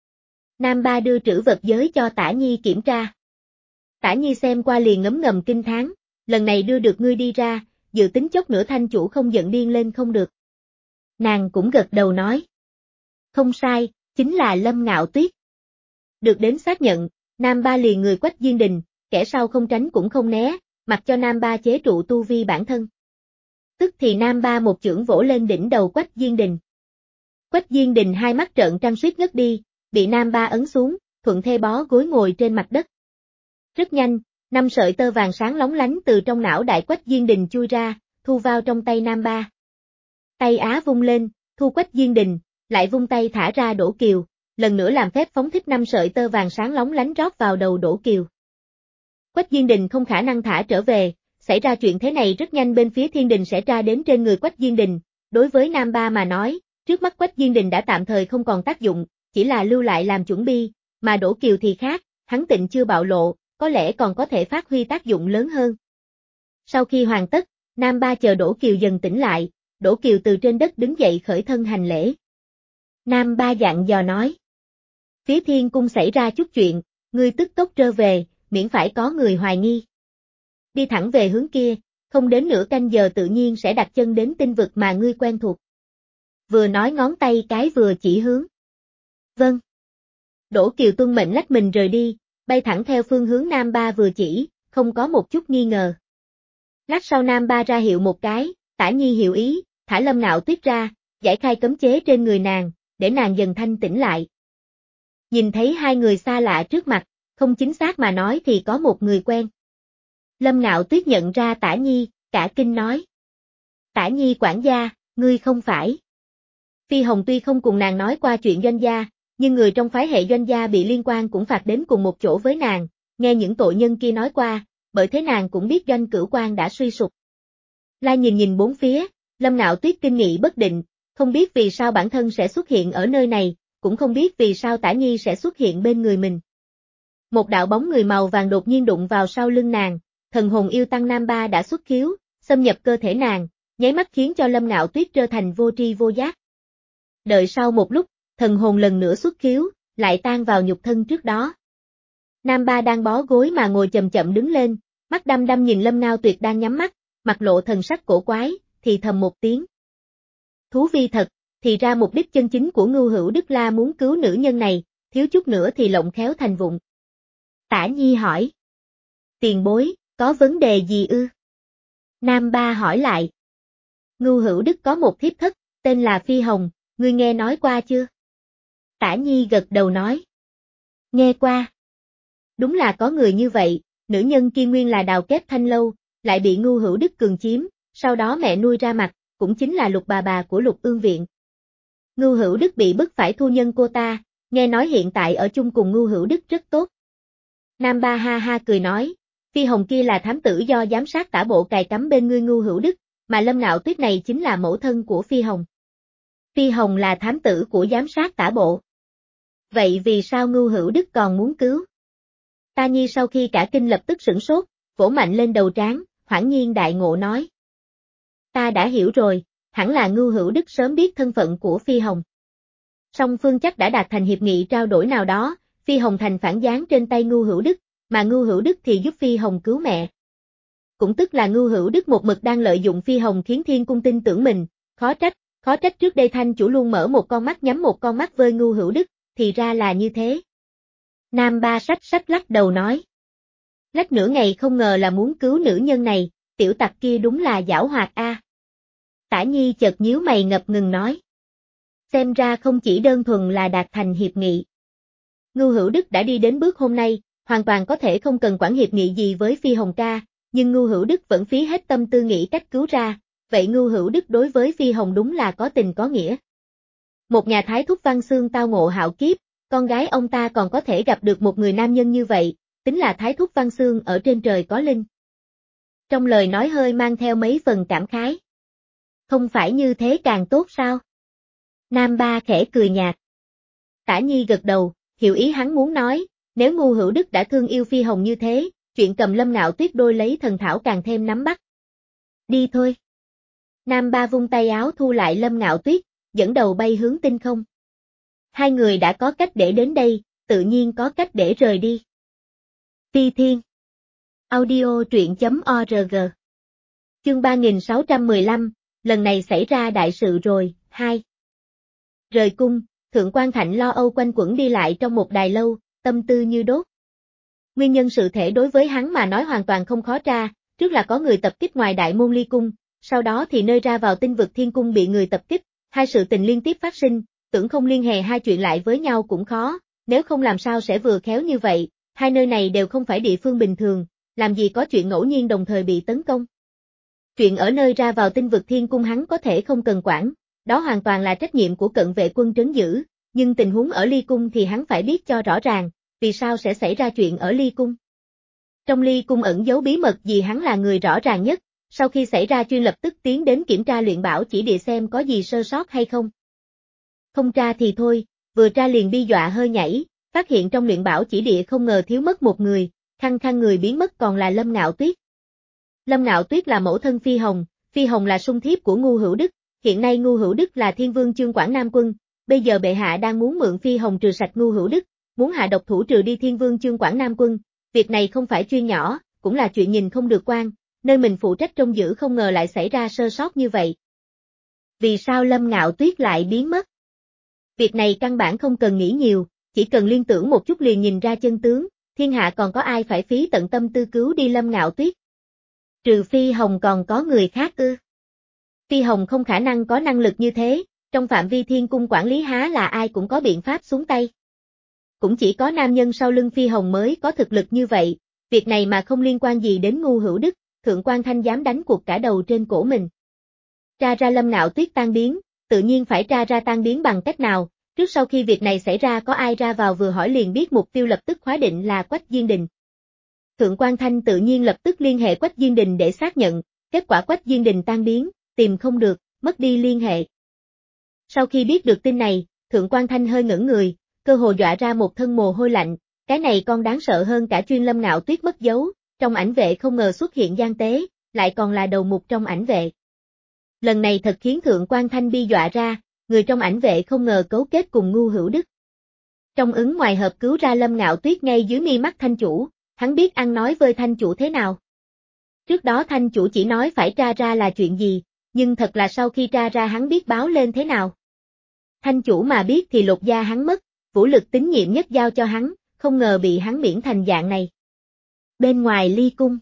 Nam Ba đưa trữ vật giới cho Tả Nhi kiểm tra. Tả Nhi xem qua liền ngấm ngầm kinh thán, lần này đưa được ngươi đi ra, dự tính chốc nữa thanh chủ không giận điên lên không được. Nàng cũng gật đầu nói. Không sai, chính là Lâm Ngạo Tuyết. Được đến xác nhận, Nam Ba liền người Quách Diên Đình, kẻ sau không tránh cũng không né, mặc cho Nam Ba chế trụ tu vi bản thân. Tức thì Nam Ba một chưởng vỗ lên đỉnh đầu Quách Diên Đình. Quách Diên Đình hai mắt trợn trăng suýt ngất đi, bị Nam Ba ấn xuống, thuận thê bó gối ngồi trên mặt đất. Rất nhanh, năm sợi tơ vàng sáng lóng lánh từ trong não đại Quách Diên Đình chui ra, thu vào trong tay Nam Ba. Tay Á vung lên, thu Quách Diên Đình, lại vung tay thả ra Đỗ Kiều, lần nữa làm phép phóng thích năm sợi tơ vàng sáng lóng lánh rót vào đầu Đỗ Kiều. Quách Diên Đình không khả năng thả trở về, xảy ra chuyện thế này rất nhanh bên phía thiên đình sẽ tra đến trên người Quách Diên Đình, đối với Nam Ba mà nói, trước mắt Quách Diên Đình đã tạm thời không còn tác dụng, chỉ là lưu lại làm chuẩn bị, mà Đỗ Kiều thì khác, hắn tịnh chưa bạo lộ, có lẽ còn có thể phát huy tác dụng lớn hơn. Sau khi hoàn tất, Nam Ba chờ Đỗ Kiều dần tỉnh lại, Đỗ Kiều từ trên đất đứng dậy khởi thân hành lễ. Nam Ba dặn dò nói. Phía Thiên Cung xảy ra chút chuyện, ngươi tức tốc trơ về, miễn phải có người hoài nghi. Đi thẳng về hướng kia, không đến nửa canh giờ tự nhiên sẽ đặt chân đến tinh vực mà ngươi quen thuộc. Vừa nói ngón tay cái vừa chỉ hướng. Vâng. Đỗ Kiều tuân mệnh lách mình rời đi, bay thẳng theo phương hướng Nam Ba vừa chỉ, không có một chút nghi ngờ. Lát sau Nam Ba ra hiệu một cái, Tả Nhi hiểu ý, thả Lâm Ngạo Tuyết ra, giải khai cấm chế trên người nàng, để nàng dần thanh tĩnh lại. Nhìn thấy hai người xa lạ trước mặt, không chính xác mà nói thì có một người quen. Lâm Ngạo Tuyết nhận ra Tả Nhi, cả kinh nói. Tả Nhi quản gia, ngươi không phải. Phi Hồng tuy không cùng nàng nói qua chuyện Doanh gia, nhưng người trong phái hệ Doanh gia bị liên quan cũng phạt đến cùng một chỗ với nàng, nghe những tội nhân kia nói qua, bởi thế nàng cũng biết Doanh Cửu Quan đã suy sụp. La nhìn nhìn bốn phía, Lâm Ngạo Tuyết kinh nghị bất định, không biết vì sao bản thân sẽ xuất hiện ở nơi này, cũng không biết vì sao Tả Nhi sẽ xuất hiện bên người mình. Một đạo bóng người màu vàng đột nhiên đụng vào sau lưng nàng, thần hồn yêu tăng Nam Ba đã xuất khiếu, xâm nhập cơ thể nàng, nháy mắt khiến cho Lâm Ngạo Tuyết trở thành vô tri vô giác. Đợi sau một lúc, thần hồn lần nữa xuất khiếu, lại tan vào nhục thân trước đó. Nam Ba đang bó gối mà ngồi chậm chậm đứng lên, mắt đăm đăm nhìn Lâm Ngạo Tuyết đang nhắm mắt, mặt lộ thần sắc cổ quái, thì thầm một tiếng. Thú vi thật, thì ra mục đích chân chính của Ngưu Hữu Đức là muốn cứu nữ nhân này, thiếu chút nữa thì lộng khéo thành vụng. Tả Nhi hỏi. Tiền bối, có vấn đề gì ư? Nam Ba hỏi lại. Ngưu Hữu Đức có một thiếp thất, tên là Phi Hồng, ngươi nghe nói qua chưa? Tả Nhi gật đầu nói. Nghe qua. Đúng là có người như vậy, nữ nhân kia nguyên là đào kép thanh lâu, lại bị Ngưu Hữu Đức cường chiếm, sau đó mẹ nuôi ra mặt, cũng chính là Lục bà bà của Lục Ương Viện. Ngưu Hữu Đức bị bức phải thu nhân cô ta, nghe nói hiện tại ở chung cùng Ngưu Hữu Đức rất tốt. Nam Ba ha ha cười nói, Phi Hồng kia là thám tử do giám sát tả bộ cài cắm bên ngươi Ngưu Hữu Đức, mà Lâm Ngạo Tuyết này chính là mẫu thân của Phi Hồng. Phi Hồng là thám tử của giám sát tả bộ. Vậy vì sao Ngưu Hữu Đức còn muốn cứu? Ta Nhi sau khi cả kinh lập tức sửng sốt, vỗ mạnh lên đầu trán, hoảng nhiên đại ngộ nói. Ta đã hiểu rồi, hẳn là Ngưu Hữu Đức sớm biết thân phận của Phi Hồng. Song phương chắc đã đạt thành hiệp nghị trao đổi nào đó, Phi Hồng thành phản gián trên tay Ngưu Hữu Đức, mà Ngưu Hữu Đức thì giúp Phi Hồng cứu mẹ. Cũng tức là Ngưu Hữu Đức một mực đang lợi dụng Phi Hồng khiến Thiên Cung tin tưởng mình, khó trách, khó trách trước đây Thanh chủ luôn mở một con mắt nhắm một con mắt với Ngưu Hữu Đức, thì ra là như thế. Nam Ba sách sách lắc đầu nói. Lách nửa ngày không ngờ là muốn cứu nữ nhân này, tiểu tặc kia đúng là giảo hoạt a. Tả Nhi chợt nhíu mày ngập ngừng nói. Xem ra không chỉ đơn thuần là đạt thành hiệp nghị. Ngưu Hữu Đức đã đi đến bước hôm nay, hoàn toàn có thể không cần quản hiệp nghị gì với Phi Hồng ca, nhưng Ngưu Hữu Đức vẫn phí hết tâm tư nghĩ cách cứu ra, vậy Ngưu Hữu Đức đối với Phi Hồng đúng là có tình có nghĩa. Một nhà thái thúc văn xương tao ngộ hạo kiếp, con gái ông ta còn có thể gặp được một người nam nhân như vậy, tính là thái thúc văn xương ở trên trời có linh. Trong lời nói hơi mang theo mấy phần cảm khái. Không phải như thế càng tốt sao? Nam Ba khẽ cười nhạt. Tả Nhi gật đầu, hiểu ý hắn muốn nói, nếu Ngưu Hữu Đức đã thương yêu Phi Hồng như thế, chuyện cầm Lâm Ngạo Tuyết đôi lấy thần thảo càng thêm nắm bắt. Đi thôi. Nam Ba vung tay áo thu lại Lâm Ngạo Tuyết, dẫn đầu bay hướng tinh không. Hai người đã có cách để đến đây, tự nhiên có cách để rời đi. Phi Thiên. Audio truyện chấm org. Chương ba nghìn sáu trăm mười lăm, lần này xảy ra đại sự rồi, hai. Rời cung, Thượng Quan Thạnh lo âu quanh quẩn đi lại trong một đài lâu, tâm tư như đốt. Nguyên nhân sự thể đối với hắn mà nói hoàn toàn không khó tra, trước là có người tập kích ngoài đại môn ly cung, sau đó thì nơi ra vào tinh vực thiên cung bị người tập kích, hai sự tình liên tiếp phát sinh, tưởng không liên hệ hai chuyện lại với nhau cũng khó, nếu không làm sao sẽ vừa khéo như vậy, hai nơi này đều không phải địa phương bình thường, làm gì có chuyện ngẫu nhiên đồng thời bị tấn công. Chuyện ở nơi ra vào tinh vực thiên cung hắn có thể không cần quản, đó hoàn toàn là trách nhiệm của cận vệ quân trấn giữ, nhưng tình huống ở ly cung thì hắn phải biết cho rõ ràng, vì sao sẽ xảy ra chuyện ở ly cung. Trong ly cung ẩn giấu bí mật gì hắn là người rõ ràng nhất, Sau khi xảy ra chuyện lập tức tiến đến kiểm tra luyện bảo chỉ địa xem có gì sơ sót hay không. Không tra thì thôi, vừa tra liền bi dọa hơi nhảy, phát hiện trong luyện bảo chỉ địa không ngờ thiếu mất một người, khăng khăng người biến mất còn là Lâm Ngạo Tuyết. Lâm Ngạo Tuyết là mẫu thân Phi Hồng, Phi Hồng là sung thiếp của Ngu Hữu Đức, hiện nay Ngu Hữu Đức là Thiên Vương Chương Quảng Nam Quân, bây giờ bệ hạ đang muốn mượn Phi Hồng trừ sạch Ngu Hữu Đức, muốn hạ độc thủ trừ đi Thiên Vương Chương Quảng Nam Quân, việc này không phải chuyện nhỏ, cũng là chuyện nhìn không được quan, nơi mình phụ trách trông giữ không ngờ lại xảy ra sơ sót như vậy. Vì sao Lâm Ngạo Tuyết lại biến mất? Việc này căn bản không cần nghĩ nhiều, chỉ cần liên tưởng một chút liền nhìn ra chân tướng, thiên hạ còn có ai phải phí tận tâm tư cứu đi Lâm Ngạo Tuyết. Trừ Phi Hồng còn có người khác ư? Phi Hồng không khả năng có năng lực như thế, trong phạm vi thiên cung quản lý há là ai cũng có biện pháp xuống tay. Cũng chỉ có nam nhân sau lưng Phi Hồng mới có thực lực như vậy, việc này mà không liên quan gì đến Ngu Hữu Đức, Thượng Quan Thanh dám đánh cuộc cả đầu trên cổ mình. Tra ra Lâm Ngạo Tuyết tan biến, tự nhiên phải tra ra tan biến bằng cách nào, trước sau khi việc này xảy ra có ai ra vào vừa hỏi liền biết mục tiêu lập tức khóa định là Quách Diên Đình. Thượng Quan Thanh tự nhiên lập tức liên hệ Quách Diên Đình để xác nhận, kết quả Quách Diên Đình tan biến, tìm không được, mất đi liên hệ. Sau khi biết được tin này, Thượng Quan Thanh hơi ngẩn người, cơ hồ dọa ra một thân mồ hôi lạnh, cái này còn đáng sợ hơn cả chuyên Lâm Ngạo Tuyết mất dấu, trong ảnh vệ không ngờ xuất hiện gian tế, lại còn là đầu mục trong ảnh vệ. Lần này thật khiến Thượng Quan Thanh bi dọa ra, người trong ảnh vệ không ngờ cấu kết cùng Ngu Hữu Đức. Trong ứng ngoài hợp cứu ra Lâm Ngạo Tuyết ngay dưới mi mắt Thanh chủ, hắn biết ăn nói với Thanh chủ thế nào. Trước đó Thanh chủ chỉ nói phải tra ra là chuyện gì, nhưng thật là sau khi tra ra hắn biết báo lên thế nào. Thanh chủ mà biết thì lột da hắn mất, vũ lực tín nhiệm nhất giao cho hắn, không ngờ bị hắn miễn thành dạng này. Bên ngoài Ly Cung,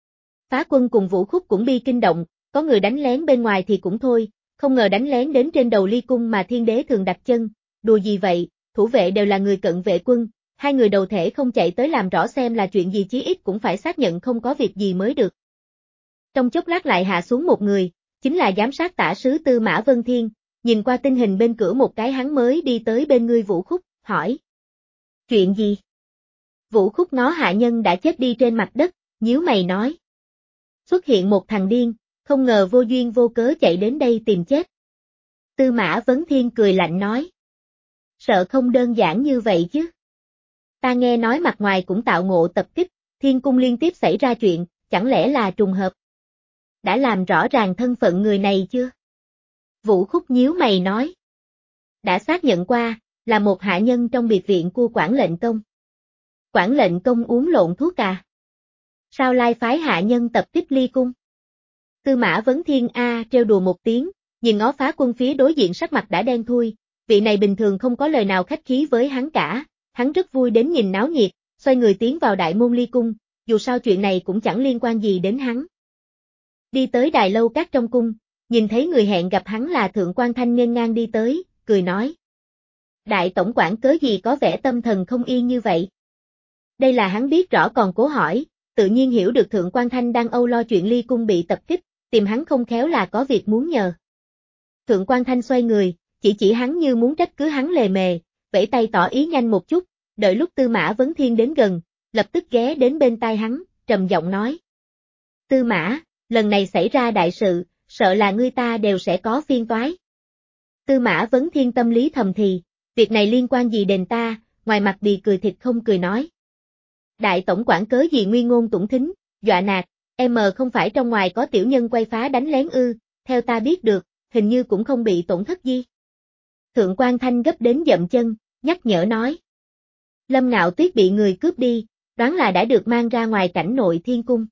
Phá Quân cùng Vũ Khúc cũng bi kinh động, có người đánh lén bên ngoài thì cũng thôi, không ngờ đánh lén đến trên đầu Ly Cung mà Thiên Đế thường đặt chân, đùa gì vậy, thủ vệ đều là người cận vệ quân, hai người đầu thể không chạy tới làm rõ xem là chuyện gì chí ít cũng phải xác nhận không có việc gì mới được. Trong chốc lát lại hạ xuống một người, chính là giám sát tả sứ Tư Mã Vân Thiên, nhìn qua tình hình bên cửa một cái hắn mới đi tới bên ngươi Vũ Khúc, hỏi. Chuyện gì? Vũ Khúc ngó hạ nhân đã chết đi trên mặt đất, nhíu mày nói. Xuất hiện một thằng điên, không ngờ vô duyên vô cớ chạy đến đây tìm chết. Tư Mã Vấn Thiên cười lạnh nói. Sợ không đơn giản như vậy chứ. Ta nghe nói mặt ngoài cũng tạo ngộ tập kích, thiên cung liên tiếp xảy ra chuyện, chẳng lẽ là trùng hợp? Đã làm rõ ràng thân phận người này chưa? Vũ Khúc nhíu mày nói. Đã xác nhận qua, là một hạ nhân trong biệt viện của Quản lệnh công. Quản lệnh công uống lộn thuốc à? Sao lai phái hạ nhân tập kích Ly Cung? Tư Mã Vấn Thiên A trêu đùa một tiếng, nhìn ngó Phá Quân phía đối diện sắc mặt đã đen thui, vị này bình thường không có lời nào khách khí với hắn cả, hắn rất vui đến nhìn náo nhiệt, xoay người tiến vào đại môn Ly Cung, dù sao chuyện này cũng chẳng liên quan gì đến hắn. Đi tới đài lâu các trong cung, nhìn thấy người hẹn gặp hắn là Thượng Quan Thanh nghênh ngang đi tới, cười nói. Đại tổng quản cớ gì có vẻ tâm thần không yên như vậy? Đây là hắn biết rõ còn cố hỏi, tự nhiên hiểu được Thượng Quan Thanh đang âu lo chuyện Ly Cung bị tập kích, tìm hắn không khéo là có việc muốn nhờ. Thượng Quan Thanh xoay người, chỉ chỉ hắn như muốn trách cứ hắn lề mề, vẫy tay tỏ ý nhanh một chút, đợi lúc Tư Mã Vấn Thiên đến gần, lập tức ghé đến bên tai hắn, trầm giọng nói. Tư Mã, lần này xảy ra đại sự, sợ là ngươi ta đều sẽ có phiên toái. Tư Mã Vấn Thiên tâm lý thầm thì, việc này liên quan gì đến ta, ngoài mặt bì cười thịt không cười nói. Đại tổng quản cớ gì nguy ngôn tủng thính, dọa nạt, em không phải trong ngoài có tiểu nhân quay phá đánh lén ư, theo ta biết được, hình như cũng không bị tổn thất gì. Thượng Quan Thanh gấp đến dậm chân, nhắc nhở nói. Lâm Ngạo Tuyết bị người cướp đi, đoán là đã được mang ra ngoài cảnh nội thiên cung.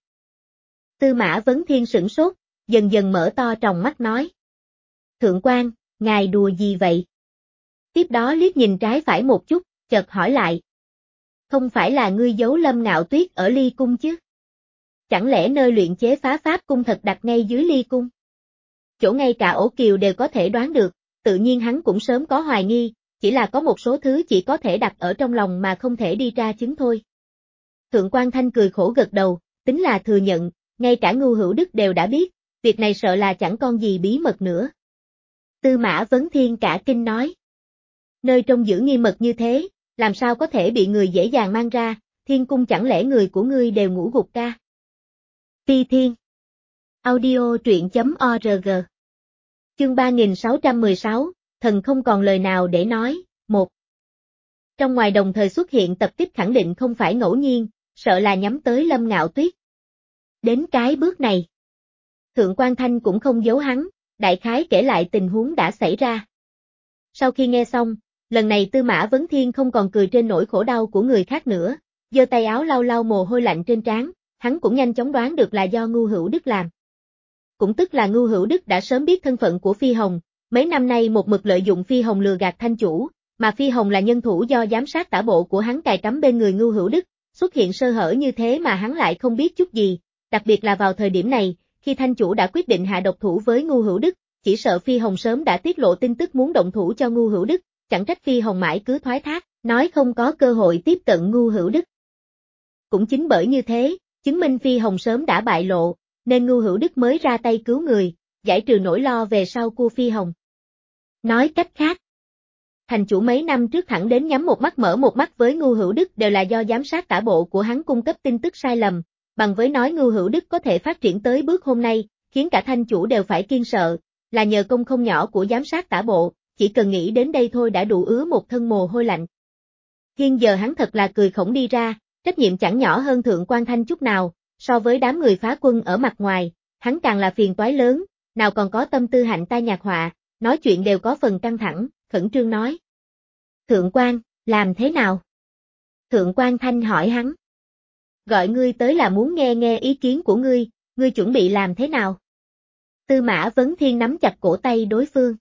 Tư Mã Vấn Thiên sửng sốt, dần dần mở to tròng mắt nói. Thượng Quan, ngài đùa gì vậy? Tiếp đó liếc nhìn trái phải một chút, chợt hỏi lại. Không phải là ngươi giấu Lâm Ngạo Tuyết ở Ly Cung chứ? Chẳng lẽ nơi luyện chế phá pháp cung thật đặt ngay dưới Ly Cung? Chỗ ngay cả ổ kiều đều có thể đoán được, tự nhiên hắn cũng sớm có hoài nghi, chỉ là có một số thứ chỉ có thể đặt ở trong lòng mà không thể đi tra chứng thôi. Thượng Quan Thanh cười khổ gật đầu, tính là thừa nhận, ngay cả Ngu Hữu Đức đều đã biết, việc này sợ là chẳng còn gì bí mật nữa. Tư Mã Vấn Thiên cả kinh nói. Nơi trông giữ nghi mật như thế, làm sao có thể bị người dễ dàng mang ra, thiên cung chẳng lẽ người của ngươi đều ngủ gục ca? Phi Thiên. Audio truyện chấm org. Chương ba nghìn sáu trăm mười sáu, thần không còn lời nào để nói. Một. Trong ngoài đồng thời xuất hiện tập kích khẳng định không phải ngẫu nhiên, sợ là nhắm tới Lâm Ngạo Tuyết. Đến cái bước này, Thượng Quan Thanh cũng không giấu hắn, đại khái kể lại tình huống đã xảy ra. Sau khi nghe xong, lần này Tư Mã Vấn Thiên không còn cười trên nỗi khổ đau của người khác nữa, giơ tay áo lau lau mồ hôi lạnh trên trán, hắn cũng nhanh chóng đoán được là do Ngưu Hữu Đức làm. Cũng tức là Ngưu Hữu Đức đã sớm biết thân phận của Phi Hồng, mấy năm nay một mực lợi dụng Phi Hồng lừa gạt Thanh chủ, mà Phi Hồng là nhân thủ do giám sát tả bộ của hắn cài cắm bên người Ngưu Hữu Đức, xuất hiện sơ hở như thế mà hắn lại không biết chút gì, đặc biệt là vào thời điểm này, khi Thanh chủ đã quyết định hạ độc thủ với Ngưu Hữu Đức, chỉ sợ Phi Hồng sớm đã tiết lộ tin tức muốn động thủ cho Ngưu Hữu Đức, chẳng trách Phi Hồng mãi cứ thoái thác, nói không có cơ hội tiếp cận Ngưu Hữu Đức. Cũng chính bởi như thế, chứng minh Phi Hồng sớm đã bại lộ, nên Ngưu Hữu Đức mới ra tay cứu người, giải trừ nỗi lo về sau của Phi Hồng. Nói cách khác, thành chủ mấy năm trước thẳng đến nhắm một mắt mở một mắt với Ngưu Hữu Đức đều là do giám sát tả bộ của hắn cung cấp tin tức sai lầm, bằng với nói Ngưu Hữu Đức có thể phát triển tới bước hôm nay, khiến cả thanh chủ đều phải kiêng sợ, là nhờ công không nhỏ của giám sát tả bộ, chỉ cần nghĩ đến đây thôi đã đủ ứa một thân mồ hôi lạnh. Hiện giờ hắn thật là cười khổng đi ra, trách nhiệm chẳng nhỏ hơn Thượng Quan Thanh chút nào, so với đám người phá quân ở mặt ngoài, hắn càng là phiền toái lớn, nào còn có tâm tư hạnh tai nhạc họa, nói chuyện đều có phần căng thẳng, khẩn trương nói. Thượng Quan, làm thế nào? Thượng Quan Thanh hỏi hắn. Gọi ngươi tới là muốn nghe nghe ý kiến của ngươi, ngươi chuẩn bị làm thế nào? Tư Mã Vấn Thiên nắm chặt cổ tay đối phương.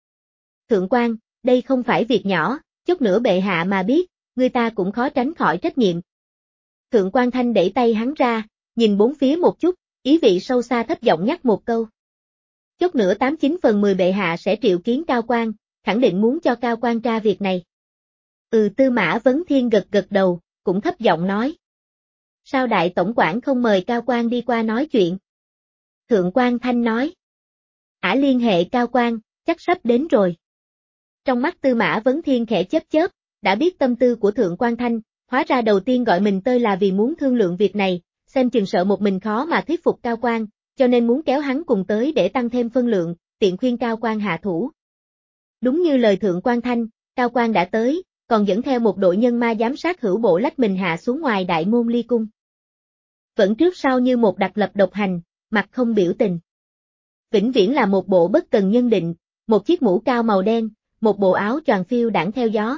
Thượng Quan, đây không phải việc nhỏ, chút nữa bệ hạ mà biết, người ta cũng khó tránh khỏi trách nhiệm. Thượng Quan Thanh đẩy tay hắn ra, nhìn bốn phía một chút, ý vị sâu xa thấp giọng nhắc một câu. Chút nữa tám chín phần mười bệ hạ sẽ triệu kiến Cao Quan, khẳng định muốn cho Cao Quan tra việc này. Ừ, Tư Mã Vấn Thiên gật gật đầu, cũng thấp giọng nói. Sao đại tổng quản không mời Cao Quan đi qua nói chuyện? Thượng Quan Thanh nói. Ả liên hệ Cao Quan, chắc sắp đến rồi. Trong mắt Tư Mã Vấn Thiên khẽ chớp chớp, đã biết tâm tư của Thượng Quan Thanh, hóa ra đầu tiên gọi mình tới là vì muốn thương lượng việc này, xem chừng sợ một mình khó mà thuyết phục Cao Quan, cho nên muốn kéo hắn cùng tới để tăng thêm phân lượng, tiện khuyên Cao Quan hạ thủ. Đúng như lời Thượng Quan Thanh, Cao Quan đã tới, còn dẫn theo một đội nhân ma giám sát hữu bộ lách mình hạ xuống ngoài đại môn ly cung. Vẫn trước sau như một đặc lập độc hành, mặt không biểu tình. Vĩnh viễn là một bộ bất cần nhân định, một chiếc mũ cao màu đen, một bộ áo choàng phiêu đãng theo gió.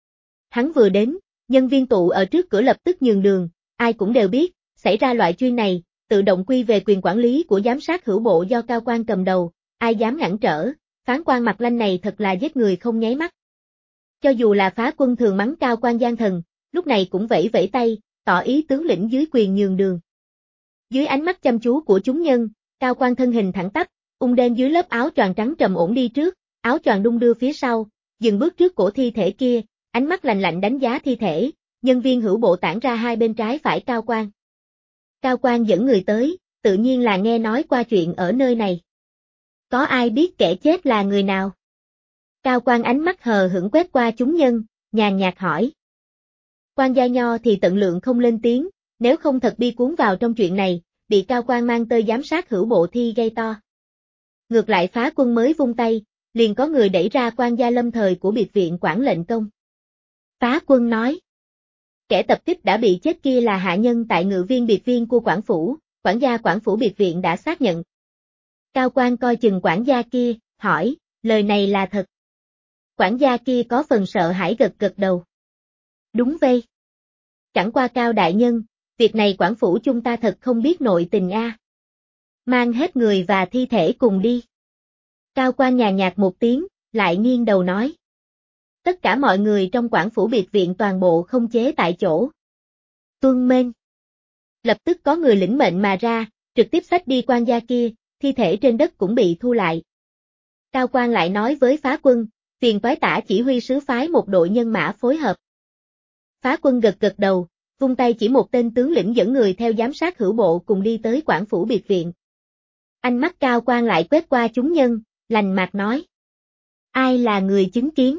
Hắn vừa đến, nhân viên tụ ở trước cửa lập tức nhường đường, ai cũng đều biết, xảy ra loại chuyện này, tự động quy về quyền quản lý của giám sát hữu bộ do Cao Quan cầm đầu, ai dám ngăn trở, phán quan mặt lanh này thật là giết người không nháy mắt. Cho dù là phá quân thường mắng Cao Quan gian thần, lúc này cũng vẫy vẫy tay, tỏ ý tướng lĩnh dưới quyền nhường đường. Dưới ánh mắt chăm chú của chúng nhân, Cao Quan thân hình thẳng tắp, ung đen dưới lớp áo choàng trắng trầm ổn đi trước, áo choàng đung đưa phía sau, dừng bước trước cổ thi thể kia, ánh mắt lạnh lạnh đánh giá thi thể, nhân viên hữu bộ tản ra hai bên trái phải Cao Quan. Cao Quan dẫn người tới, tự nhiên là nghe nói qua chuyện ở nơi này. Có ai biết kẻ chết là người nào? Cao Quan ánh mắt hờ hững quét qua chúng nhân, nhàn nhạt hỏi. Quan gia nho thì tận lượng không lên tiếng, nếu không thật bi cuốn vào trong chuyện này, bị Cao Quan mang tới giám sát hữu bộ thi gây to. Ngược lại phá quân mới vung tay, liền có người đẩy ra quan gia lâm thời của biệt viện quản lệnh công. Phá quân nói. Kẻ tập kích đã bị chết kia là hạ nhân tại ngự viên biệt viên của quản phủ, quản gia quản phủ biệt viện đã xác nhận. Cao Quan coi chừng quản gia kia, hỏi, lời này là thật. Quản gia kia có phần sợ hãi gật gật đầu. Đúng vậy. Chẳng qua Cao đại nhân, việc này quản phủ chúng ta thật không biết nội tình a. Mang hết người và thi thể cùng đi. Cao Quan nhàn nhạt một tiếng, lại nghiêng đầu nói. Tất cả mọi người trong quản phủ biệt viện toàn bộ không chế tại chỗ. Tuân mệnh. Lập tức có người lĩnh mệnh mà ra, trực tiếp xách đi quan gia kia, thi thể trên đất cũng bị thu lại. Cao Quan lại nói với phá quân, phiền toái tả chỉ huy sứ phái một đội nhân mã phối hợp. Phá quân gật gật đầu, vung tay chỉ một tên tướng lĩnh dẫn người theo giám sát hữu bộ cùng đi tới quản phủ biệt viện. Ánh mắt Cao Quan lại quét qua chúng nhân, lành mạc nói. Ai là người chứng kiến?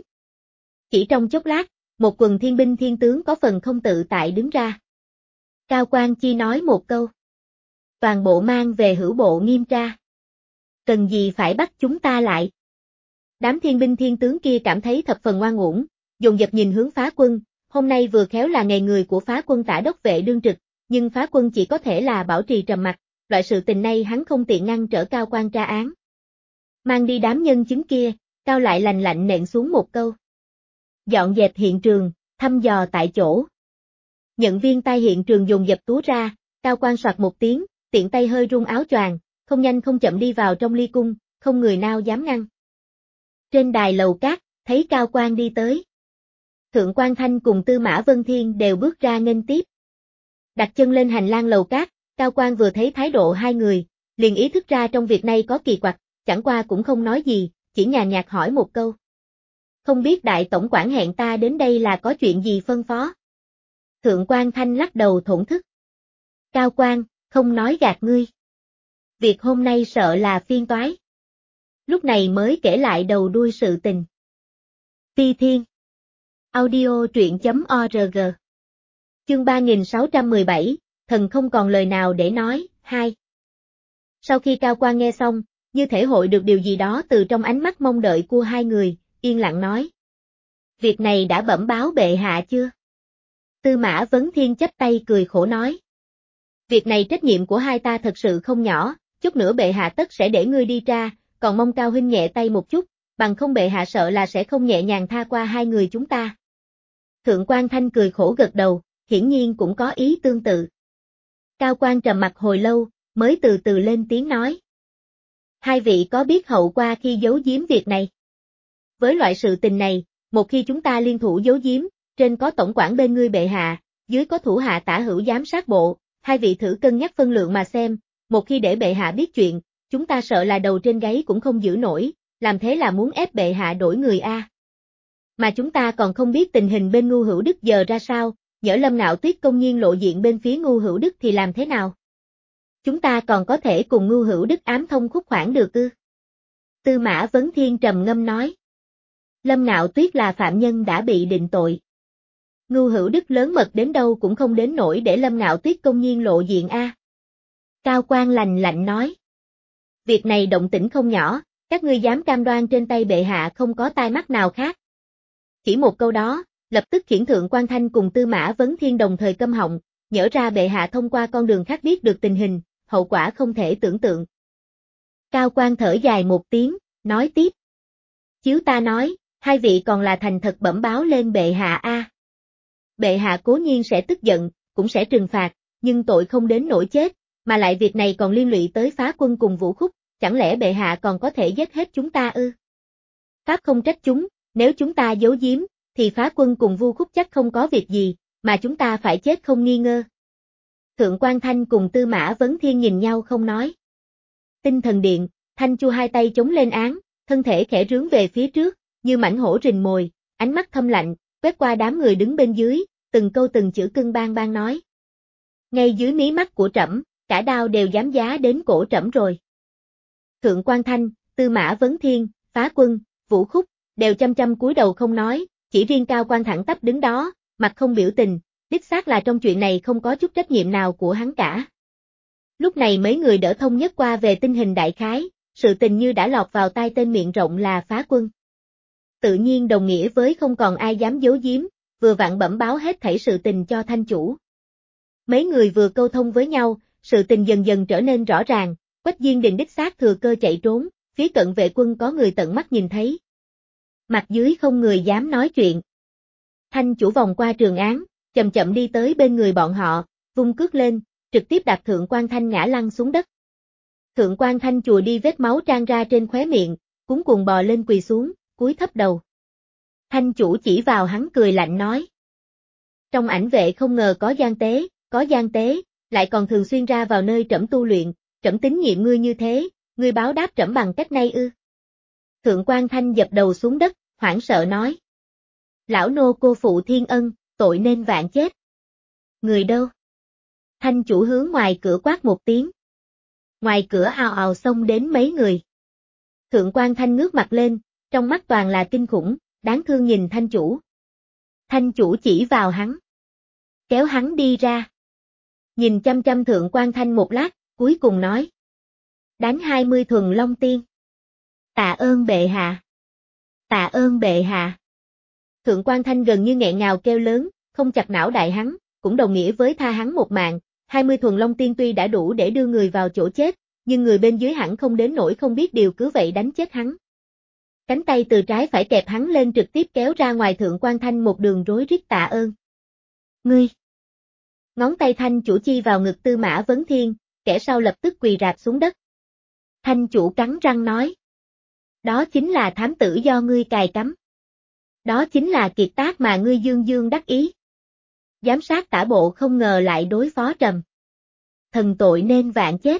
Chỉ trong chốc lát, một quần thiên binh thiên tướng có phần không tự tại đứng ra. Cao Quan chi nói một câu. Toàn bộ mang về hữu bộ nghiêm tra. Cần gì phải bắt chúng ta lại? Đám thiên binh thiên tướng kia cảm thấy thập phần oan uổng, dồn dập nhìn hướng Phá Quân, hôm nay vừa khéo là ngày người của Phá Quân tả đốc vệ đương trực, nhưng Phá Quân chỉ có thể là bảo trì trầm mặc, loại sự tình này hắn không tiện ngăn trở Cao Quan tra án. Mang đi đám nhân chứng kia, Cao lại lành lạnh nện xuống một câu. Dọn dẹp hiện trường, thăm dò tại chỗ. Nhận viên tai hiện trường dồn dập túa ra, Cao Quan soạt một tiếng, tiện tay hơi rung áo choàng, không nhanh không chậm đi vào trong ly cung, không người nào dám ngăn. Trên đài lầu cát, thấy Cao Quan đi tới. Thượng quan Thanh cùng Tư Mã Vân Thiên đều bước ra nghênh tiếp. Đặt chân lên hành lang lầu cát, Cao Quan vừa thấy thái độ hai người, liền ý thức ra trong việc này có kỳ quặc, chẳng qua cũng không nói gì, chỉ nhàn nhạt hỏi một câu. Không biết đại tổng quản hẹn ta đến đây là có chuyện gì phân phó? Thượng quan Thanh lắc đầu thổn thức. Cao Quan, không nói gạt ngươi. Việc hôm nay sợ là phiên toái. Lúc này mới kể lại đầu đuôi sự tình. Ti Thiên. Audio truyện chấm org. Chương ba nghìn sáu trăm mười bảy, thần không còn lời nào để nói, hai. Sau khi Cao Quan nghe xong, như thể hội được điều gì đó từ trong ánh mắt mong đợi của hai người, yên lặng nói. Việc này đã bẩm báo bệ hạ chưa? Tư Mã Vấn Thiên chắp tay cười khổ nói. Việc này trách nhiệm của hai ta thật sự không nhỏ, chút nữa bệ hạ tất sẽ để ngươi đi tra, còn mong Cao huynh nhẹ tay một chút, bằng không bệ hạ sợ là sẽ không nhẹ nhàng tha qua hai người chúng ta. Thượng quan Thanh cười khổ gật đầu, hiển nhiên cũng có ý tương tự. Cao Quan trầm mặt hồi lâu, mới từ từ lên tiếng nói. Hai vị có biết hậu qua khi giấu giếm việc này? Với loại sự tình này, một khi chúng ta liên thủ giấu giếm, trên có tổng quản bên ngươi bệ hạ, dưới có thủ hạ tả hữu giám sát bộ, hai vị thử cân nhắc phân lượng mà xem, một khi để bệ hạ biết chuyện, chúng ta sợ là đầu trên gáy cũng không giữ nổi, làm thế là muốn ép bệ hạ đổi người a. Mà chúng ta còn không biết tình hình bên Ngu Hữu Đức giờ ra sao, nhỡ Lâm Ngạo Tuyết công nhiên lộ diện bên phía Ngu Hữu Đức thì làm thế nào? Chúng ta còn có thể cùng Ngu Hữu Đức ám thông khúc khoản được ư? Tư Mã Vấn Thiên trầm ngâm nói. Lâm Ngạo Tuyết là phạm nhân đã bị định tội. Ngu Hữu Đức lớn mật đến đâu cũng không đến nỗi để Lâm Ngạo Tuyết công nhiên lộ diện a. Cao Quan lành lạnh nói. Việc này động tĩnh không nhỏ, các ngươi dám cam đoan trên tay bệ hạ không có tai mắt nào khác. Chỉ một câu đó, lập tức khiển Thượng quan Thanh cùng Tư Mã Vấn Thiên đồng thời câm họng, nhỡ ra bệ hạ thông qua con đường khác biết được tình hình, hậu quả không thể tưởng tượng. Cao Quan thở dài một tiếng, nói tiếp. Chiếu ta nói, hai vị còn là thành thật bẩm báo lên bệ hạ a. Bệ hạ cố nhiên sẽ tức giận, cũng sẽ trừng phạt, nhưng tội không đến nỗi chết, mà lại việc này còn liên lụy tới Phá Quân cùng Vũ Khúc, chẳng lẽ bệ hạ còn có thể giết hết chúng ta ư? Pháp không trách chúng, nếu chúng ta giấu giếm, thì Phá Quân cùng Vũ Khúc chắc không có việc gì, mà chúng ta phải chết không nghi ngờ. Thượng quan Thanh cùng Tư Mã Vấn Thiên nhìn nhau không nói. Tinh thần điện, Thanh Chu hai tay chống lên án, thân thể khẽ rướn về phía trước, như mãnh hổ rình mồi, ánh mắt thâm lạnh, quét qua đám người đứng bên dưới, từng câu từng chữ cưng bang bang nói. Ngay dưới mí mắt của trẫm, cả đao đều dám giá đến cổ trẫm rồi. Thượng quan Thanh, Tư Mã Vấn Thiên, Phá Quân, Vũ Khúc, đều chăm chăm cúi đầu không nói, chỉ riêng Cao Quan thẳng tắp đứng đó, mặt không biểu tình, đích xác là trong chuyện này không có chút trách nhiệm nào của hắn cả. Lúc này mấy người đỡ thông nhất qua về tình hình đại khái, sự tình như đã lọt vào tai tên miệng rộng là Phá Quân. Tự nhiên đồng nghĩa với không còn ai dám giấu giếm, vừa vặn bẩm báo hết thảy sự tình cho Thanh chủ. Mấy người vừa câu thông với nhau, sự tình dần dần trở nên rõ ràng, Quách Diên Đình đích xác thừa cơ chạy trốn, phía cận vệ quân có người tận mắt nhìn thấy. Mặt dưới không người dám nói chuyện. Thanh chủ vòng qua trường án, chậm chậm đi tới bên người bọn họ, vung cước lên, trực tiếp đạp Thượng quan Thanh ngã lăn xuống đất. Thượng quan Thanh chùa đi vết máu trang ra trên khóe miệng, cuống cuồng bò lên quỳ xuống, cúi thấp đầu. Thanh chủ chỉ vào hắn cười lạnh nói. Trong ảnh vệ không ngờ có gian tế, có gian tế, lại còn thường xuyên ra vào nơi trẫm tu luyện, trẫm tín nhiệm ngươi như thế, ngươi báo đáp trẫm bằng cách này ư? Thượng quan Thanh dập đầu xuống đất, hoảng sợ nói. Lão nô cô phụ thiên ân, tội nên vạn chết. Người đâu? Thanh chủ hướng ngoài cửa quát một tiếng. Ngoài cửa ào ào xông đến mấy người. Thượng quan Thanh ngước mặt lên, trong mắt toàn là kinh khủng, đáng thương nhìn Thanh chủ. Thanh chủ chỉ vào hắn. Kéo hắn đi ra. Nhìn chăm chăm Thượng quan Thanh một lát, cuối cùng nói. Đánh hai mươi thuần long tiên. Tạ ơn bệ hạ. Tạ ơn bệ hạ. Thượng quan Thanh gần như nghẹn ngào kêu lớn, không chặt não đại hắn, cũng đồng nghĩa với tha hắn một mạng. hai mươi thuần long tiên tuy đã đủ để đưa người vào chỗ chết, nhưng người bên dưới hẳn không đến nỗi không biết điều cứ vậy đánh chết hắn. Cánh tay từ trái phải kẹp hắn lên trực tiếp kéo ra ngoài. Thượng quan Thanh một đường rối rít tạ ơn. Ngươi! Ngón tay Thanh chủ chi vào ngực Tư Mã Vấn Thiên, kẻ sau lập tức quỳ rạp xuống đất. Thanh chủ cắn răng nói. Đó chính là thám tử do ngươi cài cắm. Đó chính là kiệt tác mà ngươi dương dương đắc ý. Giám sát tả bộ không ngờ lại đối phó trầm. Thần tội nên vạn chết.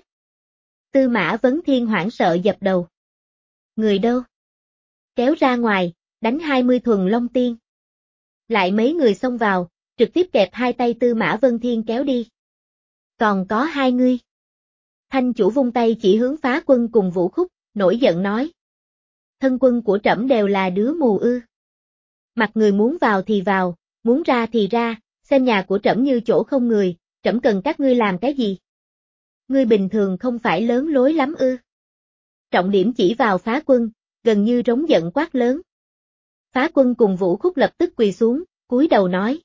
Tư Mã Vấn Thiên hoảng sợ dập đầu. Người đâu? Kéo ra ngoài, đánh hai mươi thuần long tiên. Lại mấy người xông vào, trực tiếp kẹp hai tay Tư Mã Vấn Thiên kéo đi. Còn có hai ngươi. Thanh chủ vung tay chỉ hướng Phá Quân cùng Vũ Khúc, nổi giận nói. Thân quân của trẫm đều là đứa mù ư. Mặt người muốn vào thì vào, muốn ra thì ra, xem nhà của trẫm như chỗ không người, trẫm cần các ngươi làm cái gì? Ngươi bình thường không phải lớn lối lắm ư? Trọng điểm chỉ vào Phá Quân, gần như rống giận quát lớn. Phá Quân cùng Vũ Khúc lập tức quỳ xuống, cúi đầu nói.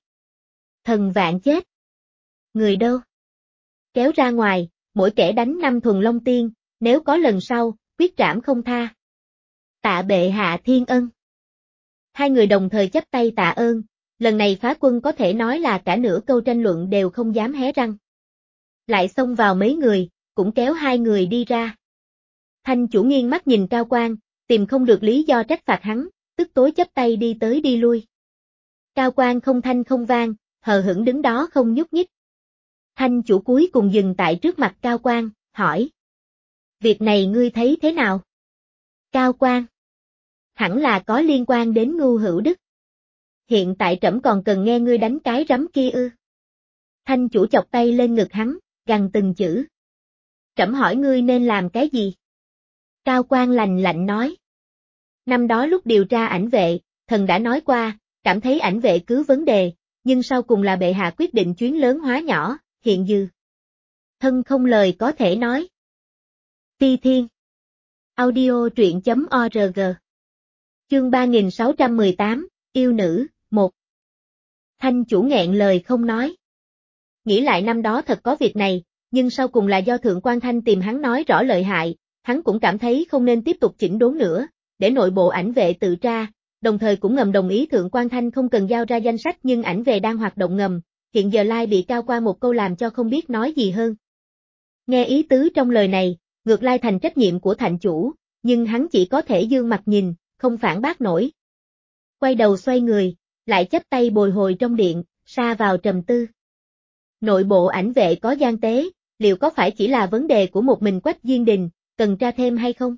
Thần vạn chết. Người đâu? Kéo ra ngoài, mỗi kẻ đánh năm thuần long tiên, nếu có lần sau, quyết trảm không tha. Tạ bệ hạ thiên ân. Hai người đồng thời chắp tay tạ ơn, lần này Phá Quân có thể nói là cả nửa câu tranh luận đều không dám hé răng. Lại xông vào mấy người, cũng kéo hai người đi ra. Thanh chủ nghiêng mắt nhìn Cao Quang, tìm không được lý do trách phạt hắn, tức tối chắp tay đi tới đi lui. Cao Quang không thanh không vang, hờ hững đứng đó không nhúc nhích. Thanh chủ cuối cùng dừng tại trước mặt Cao Quang, hỏi. Việc này ngươi thấy thế nào? Cao Quang. Hẳn là có liên quan đến Ngưu Hữu Đức. Hiện tại trẫm còn cần nghe ngươi đánh cái rắm kia ư. Thanh chủ chọc tay lên ngực hắn, gằn từng chữ. Trẫm hỏi ngươi nên làm cái gì? Cao Quang lành lạnh nói. Năm đó lúc điều tra ảnh vệ, thần đã nói qua, cảm thấy ảnh vệ cứ vấn đề, nhưng sau cùng là bệ hạ quyết định chuyến lớn hóa nhỏ, hiện dư. Thân không lời có thể nói. Ti Thiên. Audio truyện chấm org. Chương ba nghìn sáu trăm mười tám, Yêu nữ, một. Thanh chủ nghẹn lời không nói. Nghĩ lại năm đó thật có việc này, nhưng sau cùng là do Thượng quan Thanh tìm hắn nói rõ lợi hại, hắn cũng cảm thấy không nên tiếp tục chỉnh đốn nữa, để nội bộ ảnh vệ tự tra, đồng thời cũng ngầm đồng ý Thượng quan Thanh không cần giao ra danh sách nhưng ảnh vệ đang hoạt động ngầm, hiện giờ Lai bị Cao Quang một câu làm cho không biết nói gì hơn. Nghe ý tứ trong lời này, ngược lại thành trách nhiệm của Thành chủ, nhưng hắn chỉ có thể dương mặt nhìn, không phản bác nổi. Quay đầu xoay người, lại chắp tay bồi hồi trong điện, sa vào trầm tư. Nội bộ ảnh vệ có gian tế, liệu có phải chỉ là vấn đề của một mình Quách Diên Đình, cần tra thêm hay không?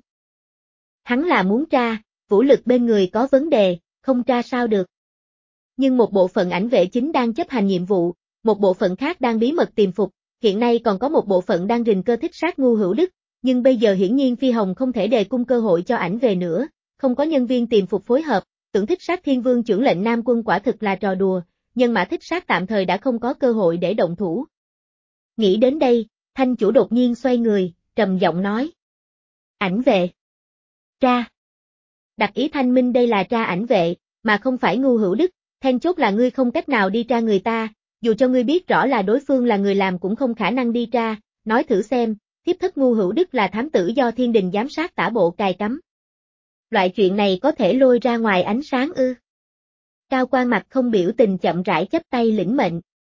Hắn là muốn tra, vũ lực bên người có vấn đề, không tra sao được. Nhưng một bộ phận ảnh vệ chính đang chấp hành nhiệm vụ, một bộ phận khác đang bí mật tìm phục, hiện nay còn có một bộ phận đang rình cơ thích sát Ngưu Hữu Đức, nhưng bây giờ hiển nhiên Phi Hồng không thể đề cung cơ hội cho ảnh về nữa, không có nhân viên tìm phục phối hợp, tưởng thích sát Thiên Vương trưởng lệnh Nam Quân quả thực là trò đùa, nhân mã thích sát tạm thời đã không có cơ hội để động thủ. Nghĩ đến đây, Thanh chủ đột nhiên xoay người, trầm giọng nói. Ảnh vệ. Tra. Đặc ý thanh minh đây là tra ảnh vệ, mà không phải Ngưu Hữu Đức, then chốt là ngươi không cách nào đi tra người ta, dù cho ngươi biết rõ là đối phương là người làm cũng không khả năng đi tra, nói thử xem, thiếp thất Ngưu Hữu Đức là thám tử do thiên đình giám sát tả bộ cài cắm. Loại chuyện này có thể lôi ra ngoài ánh sáng ư? Cao Quang mặt không biểu tình chậm rãi chắp tay lĩnh mệnh.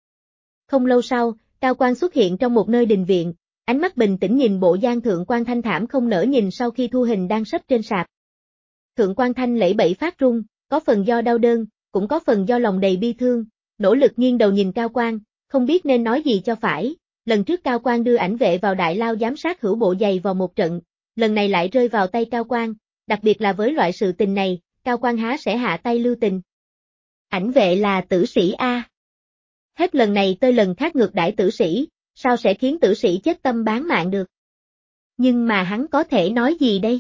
Không lâu sau, Cao Quang xuất hiện trong một nơi đình viện, ánh mắt bình tĩnh nhìn bộ gian Thượng quan Thanh thảm không nỡ nhìn sau khi thu hình đang sấp trên sạp. Thượng quan Thanh lẫy bẫy phát run, có phần do đau đớn, cũng có phần do lòng đầy bi thương, nỗ lực nghiêng đầu nhìn Cao Quang, không biết nên nói gì cho phải. Lần trước Cao Quang đưa ảnh vệ vào đại lao giám sát hữu bộ dày vào một trận, lần này lại rơi vào tay Cao Quang, đặc biệt là với loại sự tình này, Cao Quang há sẽ hạ tay lưu tình. Ảnh vệ là tử sĩ A. Hết lần này tới lần khác ngược đãi tử sĩ, sao sẽ khiến tử sĩ chết tâm bán mạng được? Nhưng mà hắn có thể nói gì đây?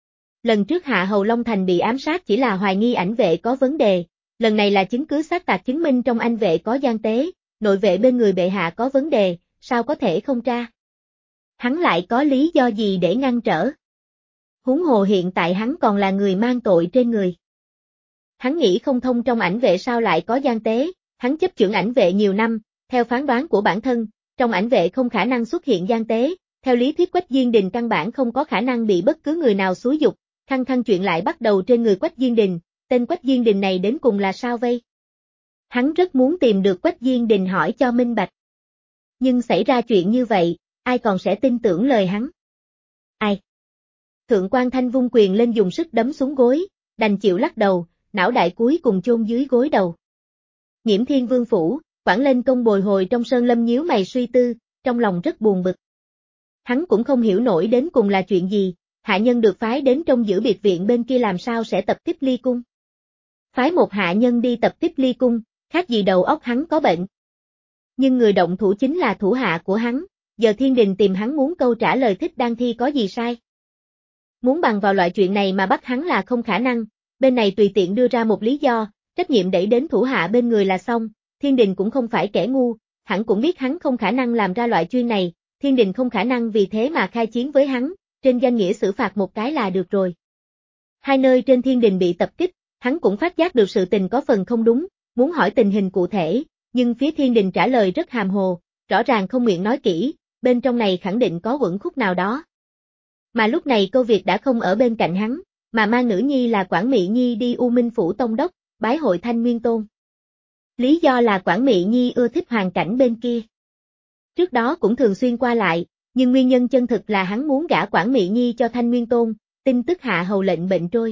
Lần trước Hạ Hầu Long Thành bị ám sát chỉ là hoài nghi ảnh vệ có vấn đề, lần này là chứng cứ xác tạc chứng minh trong anh vệ có gian tế, nội vệ bên người bệ hạ có vấn đề, sao có thể không tra? Hắn lại có lý do gì để ngăn trở? Huống hồ hiện tại hắn còn là người mang tội trên người. Hắn nghĩ không thông trong ảnh vệ sao lại có gian tế, hắn chấp chưởng ảnh vệ nhiều năm, theo phán đoán của bản thân, trong ảnh vệ không khả năng xuất hiện gian tế, theo lý thuyết Quách Diên Đình căn bản không có khả năng bị bất cứ người nào xúi giục, khăng khăng chuyện lại bắt đầu trên người Quách Diên Đình, tên Quách Diên Đình này đến cùng là sao vây? Hắn rất muốn tìm được Quách Diên Đình hỏi cho minh bạch. Nhưng xảy ra chuyện như vậy, ai còn sẽ tin tưởng lời hắn? Ai? Thượng quan Thanh vung quyền lên dùng sức đấm xuống gối, đành chịu lắc đầu, não đại cuối cùng chôn dưới gối đầu. Nghiễm Thiên Vương phủ, Quản Lên Công bồi hồi trong sơn lâm nhíu mày suy tư, trong lòng rất buồn bực. Hắn cũng không hiểu nổi đến cùng là chuyện gì, hạ nhân được phái đến trong giữ biệt viện bên kia làm sao sẽ tập kích ly cung. Phái một hạ nhân đi tập kích ly cung, khác gì đầu óc hắn có bệnh. Nhưng người động thủ chính là thủ hạ của hắn, giờ Thiên Đình tìm hắn muốn câu trả lời Thích Đan Thi có gì sai. Muốn bằng vào loại chuyện này mà bắt hắn là không khả năng, bên này tùy tiện đưa ra một lý do, trách nhiệm đẩy đến thủ hạ bên người là xong, Thiên Đình cũng không phải kẻ ngu, hắn cũng biết hắn không khả năng làm ra loại chuyên này, Thiên Đình không khả năng vì thế mà khai chiến với hắn, trên danh nghĩa xử phạt một cái là được rồi. Hai nơi trên Thiên Đình bị tập kích, hắn cũng phát giác được sự tình có phần không đúng, muốn hỏi tình hình cụ thể, nhưng phía Thiên Đình trả lời rất hàm hồ, rõ ràng không miệng nói kỹ, bên trong này khẳng định có uẩn khúc nào đó. Mà lúc này Câu Việt đã không ở bên cạnh hắn, mà mang nữ nhi là Quản Mị Nhi đi U Minh Phủ Tông Đốc, bái hội Thanh Nguyên Tôn. Lý do là Quản Mị Nhi ưa thích hoàn cảnh bên kia. Trước đó cũng thường xuyên qua lại, nhưng nguyên nhân chân thực là hắn muốn gả Quản Mị Nhi cho Thanh Nguyên Tôn, tin tức hạ hầu lệnh bệnh trôi.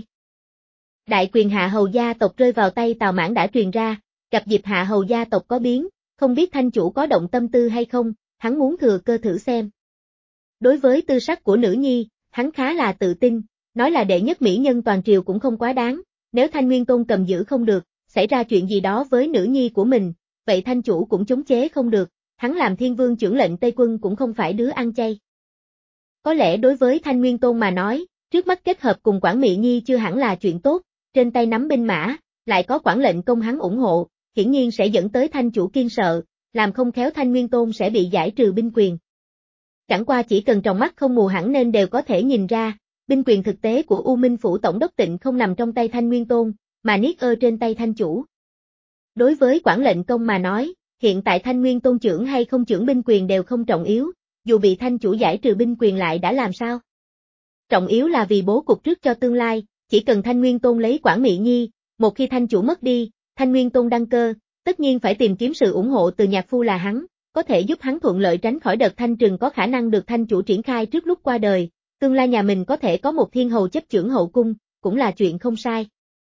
Đại quyền hạ hầu gia tộc rơi vào tay Tào Mãn đã truyền ra, gặp dịp hạ hầu gia tộc có biến, không biết thanh chủ có động tâm tư hay không, hắn muốn thừa cơ thử xem. Đối với tư sắc của nữ nhi, hắn khá là tự tin, nói là đệ nhất mỹ nhân toàn triều cũng không quá đáng, nếu Thanh Nguyên Tôn cầm giữ không được, xảy ra chuyện gì đó với nữ nhi của mình, vậy thanh chủ cũng chống chế không được, hắn làm Thiên Vương trưởng lệnh Tây Quân cũng không phải đứa ăn chay. Có lẽ đối với Thanh Nguyên Tôn mà nói, trước mắt kết hợp cùng Quản Mị Nhi chưa hẳn là chuyện tốt, trên tay nắm binh mã, lại có Quản lệnh công hắn ủng hộ, hiển nhiên sẽ dẫn tới thanh chủ kiên sợ, làm không khéo Thanh Nguyên Tôn sẽ bị giải trừ binh quyền. Chẳng qua chỉ cần tròng mắt không mù hẳn nên đều có thể nhìn ra, binh quyền thực tế của U Minh Phủ Tổng đốc Tịnh không nằm trong tay Thanh Nguyên Tôn, mà niết ơ trên tay thanh chủ. Đối với Quản lệnh công mà nói, hiện tại Thanh Nguyên Tôn trưởng hay không trưởng binh quyền đều không trọng yếu, dù bị thanh chủ giải trừ binh quyền lại đã làm sao. Trọng yếu là vì bố cục trước cho tương lai, chỉ cần Thanh Nguyên Tôn lấy Quản Mị Nhi, một khi thanh chủ mất đi, Thanh Nguyên Tôn đăng cơ, tất nhiên phải tìm kiếm sự ủng hộ từ nhạc phu là hắn, có thể giúp hắn thuận lợi tránh khỏi đợt thanh trừng có khả năng được thanh chủ triển khai trước lúc qua đời, tương lai nhà mình có thể có một thiên hầu chấp chưởng hậu cung, cũng là chuyện không sai.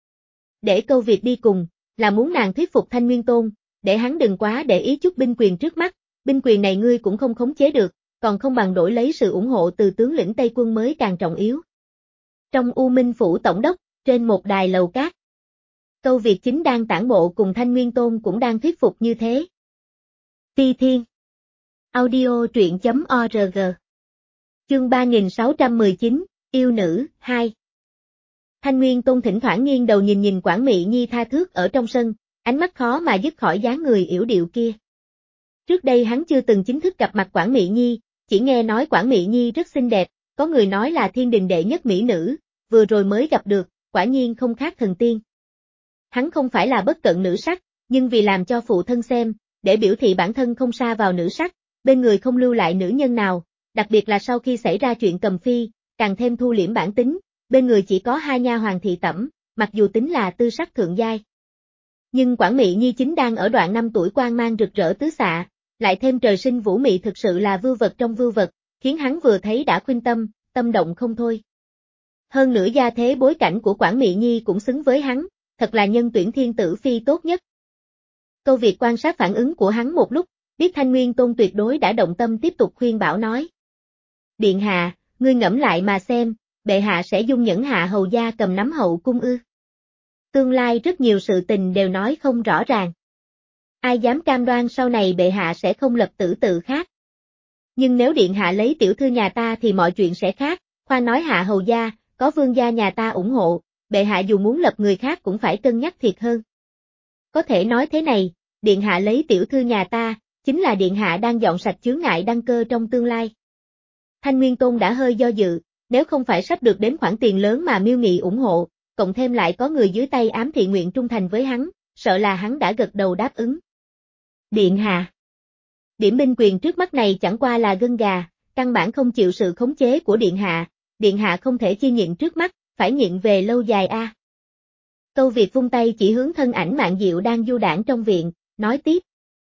Để Câu Việt đi cùng, là muốn nàng thuyết phục Thanh Nguyên Tôn, để hắn đừng quá để ý chút binh quyền trước mắt, binh quyền này ngươi cũng không khống chế được, còn không bằng đổi lấy sự ủng hộ từ tướng lĩnh Tây Quân mới càng trọng yếu. Trong U Minh Phủ Tổng đốc, trên một đài lầu cát, Câu Việt chính đang tản bộ cùng Thanh Nguyên Tôn cũng đang thuyết phục như thế. Ti Thiên Audio truyện chấm org Chương ba nghìn sáu trăm mười chín, Yêu Nữ, hai Thanh Nguyên Tôn thỉnh thoảng nghiêng đầu nhìn nhìn Quản Mị Nhi tha thước ở trong sân, ánh mắt khó mà dứt khỏi dáng người yểu điệu kia. Trước đây hắn chưa từng chính thức gặp mặt Quản Mị Nhi, chỉ nghe nói Quản Mị Nhi rất xinh đẹp, có người nói là thiên đình đệ nhất mỹ nữ, vừa rồi mới gặp được, quả nhiên không khác thần tiên. Hắn không phải là bất cận nữ sắc, nhưng vì làm cho phụ thân xem, để biểu thị bản thân không sa vào nữ sắc, bên người không lưu lại nữ nhân nào, đặc biệt là sau khi xảy ra chuyện Cầm Phi, càng thêm thu liễm bản tính, bên người chỉ có hai nha hoàng thị tẩm, mặc dù tính là tư sắc thượng giai. Nhưng Quản Mị Nhi chính đang ở đoạn năm tuổi quang mang rực rỡ tứ xạ, lại thêm trời sinh vũ mị thực sự là vưu vật trong vưu vật, khiến hắn vừa thấy đã khuynh tâm, tâm động không thôi. Hơn nữa gia thế bối cảnh của Quản Mị Nhi cũng xứng với hắn, thật là nhân tuyển thiên tử phi tốt nhất. Câu Việt quan sát phản ứng của hắn một lúc, biết Thanh Nguyên Tôn tuyệt đối đã động tâm tiếp tục khuyên bảo nói. Điện hạ, ngươi ngẫm lại mà xem, bệ hạ sẽ dung nhẫn hạ hầu gia cầm nắm hậu cung ư. Tương lai rất nhiều sự tình đều nói không rõ ràng. Ai dám cam đoan sau này bệ hạ sẽ không lập tử tự khác. Nhưng nếu điện hạ lấy tiểu thư nhà ta thì mọi chuyện sẽ khác, khoan nói hạ hầu gia, có vương gia nhà ta ủng hộ, bệ hạ dù muốn lập người khác cũng phải cân nhắc thiệt hơn. Có thể nói thế này, điện hạ lấy tiểu thư nhà ta, chính là điện hạ đang dọn sạch chướng ngại đăng cơ trong tương lai. Thanh Nguyên Tôn đã hơi do dự, nếu không phải sắp được đến khoản tiền lớn mà Miêu Nghị ủng hộ, cộng thêm lại có người dưới tay ám thị nguyện trung thành với hắn, sợ là hắn đã gật đầu đáp ứng. Điện hạ. Điểm binh quyền trước mắt này chẳng qua là gân gà, căn bản không chịu sự khống chế của điện hạ, điện hạ không thể chi nhịn trước mắt, phải nhịn về lâu dài a. À. Câu Việt vung tay chỉ hướng thân ảnh Mạn Diệu đang du đãng trong viện, nói tiếp.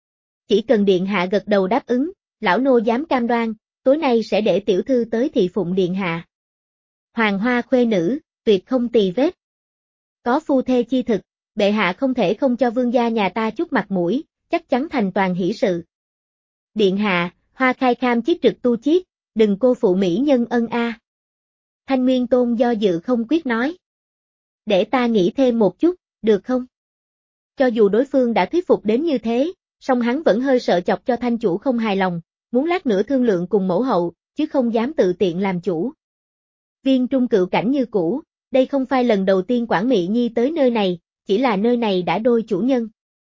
Chỉ cần điện hạ gật đầu đáp ứng, lão nô dám cam đoan, tối nay sẽ để tiểu thư tới thị phụng điện hạ. Hoàng hoa khuê nữ, tuyệt không tì vết. Có phu thê chi thực, bệ hạ không thể không cho vương gia nhà ta chút mặt mũi, chắc chắn thành toàn hỷ sự. Điện hạ, hoa khai kham chiết trực tu chiết, đừng cô phụ mỹ nhân ân a. À. Thanh Nguyên Tôn do dự không quyết nói. Để ta nghĩ thêm một chút, được không? Cho dù đối phương đã thuyết phục đến như thế, song hắn vẫn hơi sợ chọc cho thanh chủ không hài lòng, muốn lát nữa thương lượng cùng mẫu hậu, chứ không dám tự tiện làm chủ. Viên trung cựu cảnh như cũ, đây không phải lần đầu tiên Quản Mị Nhi tới nơi này, chỉ là nơi này đã đôi chủ nhân.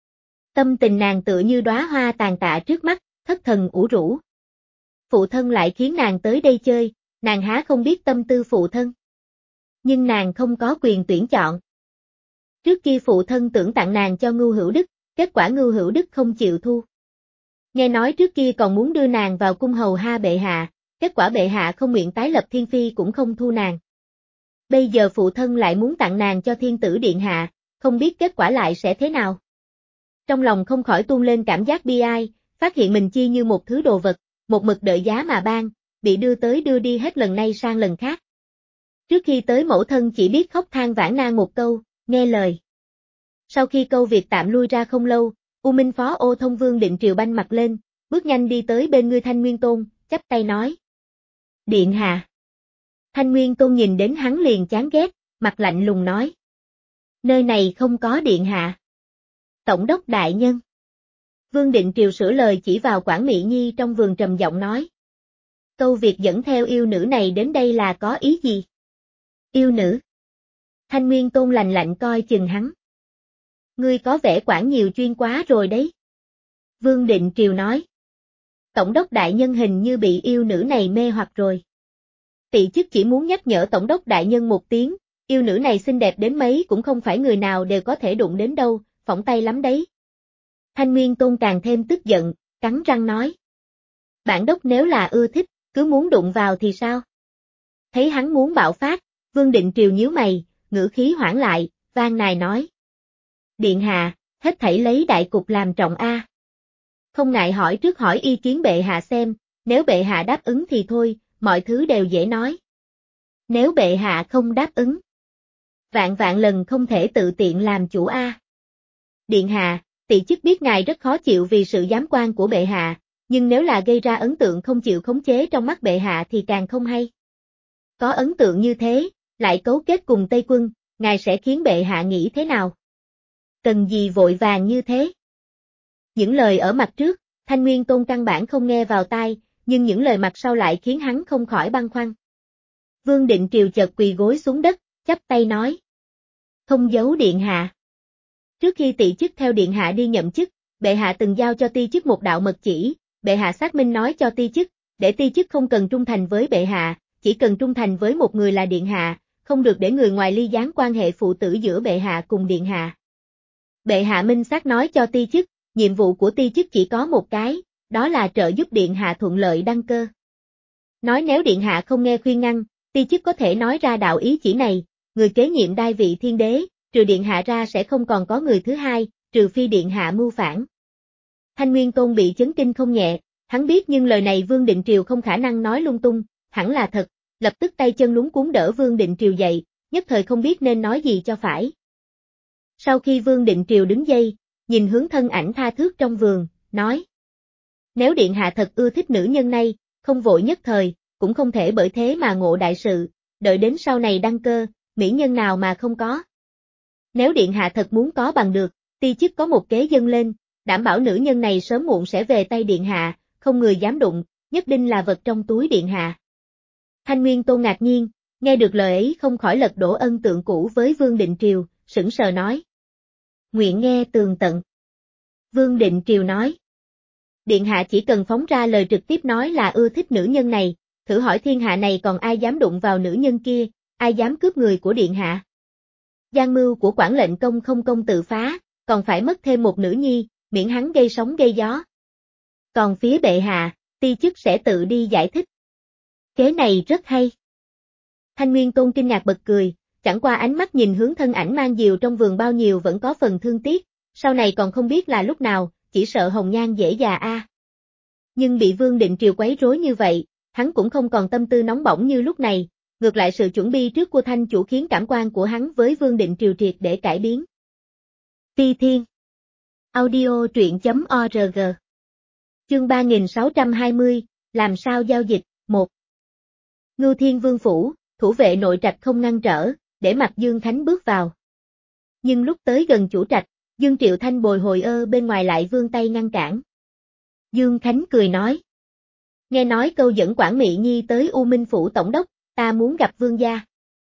Tâm tình nàng tựa như đóa hoa tàn tạ trước mắt, thất thần ủ rũ. Phụ thân lại khiến nàng tới đây chơi, nàng há không biết tâm tư phụ thân. Nhưng nàng không có quyền tuyển chọn. Trước kia phụ thân tưởng tặng nàng cho Ngưu Hữu Đức, kết quả Ngưu Hữu Đức không chịu thu. Nghe nói trước kia còn muốn đưa nàng vào cung hầu ha bệ hạ, kết quả bệ hạ không nguyện tái lập thiên phi cũng không thu nàng. Bây giờ phụ thân lại muốn tặng nàng cho thiên tử điện hạ, không biết kết quả lại sẽ thế nào. Trong lòng không khỏi tuôn lên cảm giác bi ai, phát hiện mình chi như một thứ đồ vật, một mực đợi giá mà ban, bị đưa tới đưa đi hết lần này sang lần khác. Trước khi tới mẫu thân chỉ biết khóc than vãn nàn một câu, nghe lời. Sau khi câu việc tạm lui ra không lâu, U Minh Phó Ô Thông Vương Định Triều banh mặt lên, bước nhanh đi tới bên người Thanh Nguyên Tôn, chắp tay nói. Điện hạ. Thanh Nguyên Tôn nhìn đến hắn liền chán ghét, mặt lạnh lùng nói. Nơi này không có điện hạ. Tổng đốc đại nhân. Vương Định Triều sửa lời chỉ vào Quản Mị Nhi trong vườn trầm giọng nói. Câu việc dẫn theo yêu nữ này đến đây là có ý gì? Yêu nữ. Thanh Nguyên Tôn lạnh lạnh coi chừng hắn. Ngươi có vẻ quản nhiều chuyên quá rồi đấy. Vương Định Triều nói. Tổng đốc đại nhân hình như bị yêu nữ này mê hoặc rồi. Tỵ chức chỉ muốn nhắc nhở tổng đốc đại nhân một tiếng, yêu nữ này xinh đẹp đến mấy cũng không phải người nào đều có thể đụng đến đâu, phỏng tay lắm đấy. Thanh Nguyên Tôn càng thêm tức giận, cắn răng nói. Bản đốc nếu là ưa thích, cứ muốn đụng vào thì sao? Thấy hắn muốn bạo phát, Vương Định Triều nhíu mày, ngữ khí hoảng lại, van nài nói. Điện hạ, hết thảy lấy đại cục làm trọng a. Không ngại hỏi trước hỏi ý kiến bệ hạ xem, nếu bệ hạ đáp ứng thì thôi, mọi thứ đều dễ nói. Nếu bệ hạ không đáp ứng, vạn vạn lần không thể tự tiện làm chủ a. Điện hạ, tỵ chức biết ngài rất khó chịu vì sự giám quan của bệ hạ, nhưng nếu là gây ra ấn tượng không chịu khống chế trong mắt bệ hạ thì càng không hay. Có ấn tượng như thế, lại cấu kết cùng Tây quân, ngài sẽ khiến bệ hạ nghĩ thế nào? Cần gì vội vàng như thế? Những lời ở mặt trước, Thanh Nguyên Tôn căn bản không nghe vào tai, nhưng những lời mặt sau lại khiến hắn không khỏi băn khoăn. Vương Định Triều chợt quỳ gối xuống đất, chắp tay nói. Không giấu điện hạ. Trước khi tỵ chức theo điện hạ đi nhậm chức, bệ hạ từng giao cho ti chức một đạo mật chỉ, bệ hạ xác minh nói cho ti chức, để ti chức không cần trung thành với bệ hạ, chỉ cần trung thành với một người là điện hạ, không được để người ngoài ly gián quan hệ phụ tử giữa bệ hạ cùng điện hạ. Bệ hạ minh xác nói cho ti chức, nhiệm vụ của ti chức chỉ có một cái, đó là trợ giúp điện hạ thuận lợi đăng cơ. Nói nếu điện hạ không nghe khuyên ngăn, ti chức có thể nói ra đạo ý chỉ này, người kế nhiệm đai vị thiên đế, trừ điện hạ ra sẽ không còn có người thứ hai, trừ phi điện hạ mưu phản. Thanh Nguyên Tôn bị chấn kinh không nhẹ, hắn biết nhưng lời này Vương Định Triều không khả năng nói lung tung, hẳn là thật, lập tức tay chân luống cuống đỡ Vương Định Triều dậy, nhất thời không biết nên nói gì cho phải. Sau khi Vương Định Triều đứng dậy, nhìn hướng thân ảnh tha thước trong vườn, nói. Nếu điện hạ thật ưa thích nữ nhân này, không vội nhất thời, cũng không thể bởi thế mà ngộ đại sự, đợi đến sau này đăng cơ, mỹ nhân nào mà không có. Nếu điện hạ thật muốn có bằng được, ti chức có một kế dâng lên, đảm bảo nữ nhân này sớm muộn sẽ về tay điện hạ, không người dám đụng, nhất định là vật trong túi điện hạ. Thanh Nguyên Tôn ngạc nhiên, nghe được lời ấy không khỏi lật đổ ân tượng cũ với Vương Định Triều, sững sờ nói. Nguyện nghe tường tận. Vương Định Triều nói. Điện hạ chỉ cần phóng ra lời trực tiếp nói là ưa thích nữ nhân này, thử hỏi thiên hạ này còn ai dám đụng vào nữ nhân kia, ai dám cướp người của điện hạ. Gian mưu của quản lệnh công không công tự phá, còn phải mất thêm một nữ nhi, miễn hắn gây sóng gây gió. Còn phía bệ hạ, ti chức sẽ tự đi giải thích. Kế này rất hay. Thanh Nguyên Tôn kinh ngạc bật cười, chẳng qua ánh mắt nhìn hướng thân ảnh mang diều trong vườn bao nhiêu vẫn có phần thương tiếc, sau này còn không biết là lúc nào, chỉ sợ hồng nhan dễ già a. À. Nhưng bị Vương Định Triều quấy rối như vậy, hắn cũng không còn tâm tư nóng bỏng như lúc này, ngược lại sự chuẩn bị trước của Thanh Chủ khiến cảm quan của hắn với Vương Định Triều triệt để cải biến. Ti Thiên Audio truyện chấm org Chương ba nghìn sáu trăm hai mươi, làm sao giao dịch, một Ngưu Thiên Vương Phủ, thủ vệ nội trạch không ngăn trở, để mặc Dương Khánh bước vào. Nhưng lúc tới gần chủ trạch, Dương Triệu Thanh bồi hồi ơ bên ngoài lại vươn tay ngăn cản. Dương Khánh cười nói. Nghe nói câu dẫn Quản Mị Nhi tới U Minh Phủ Tổng đốc, ta muốn gặp Vương gia.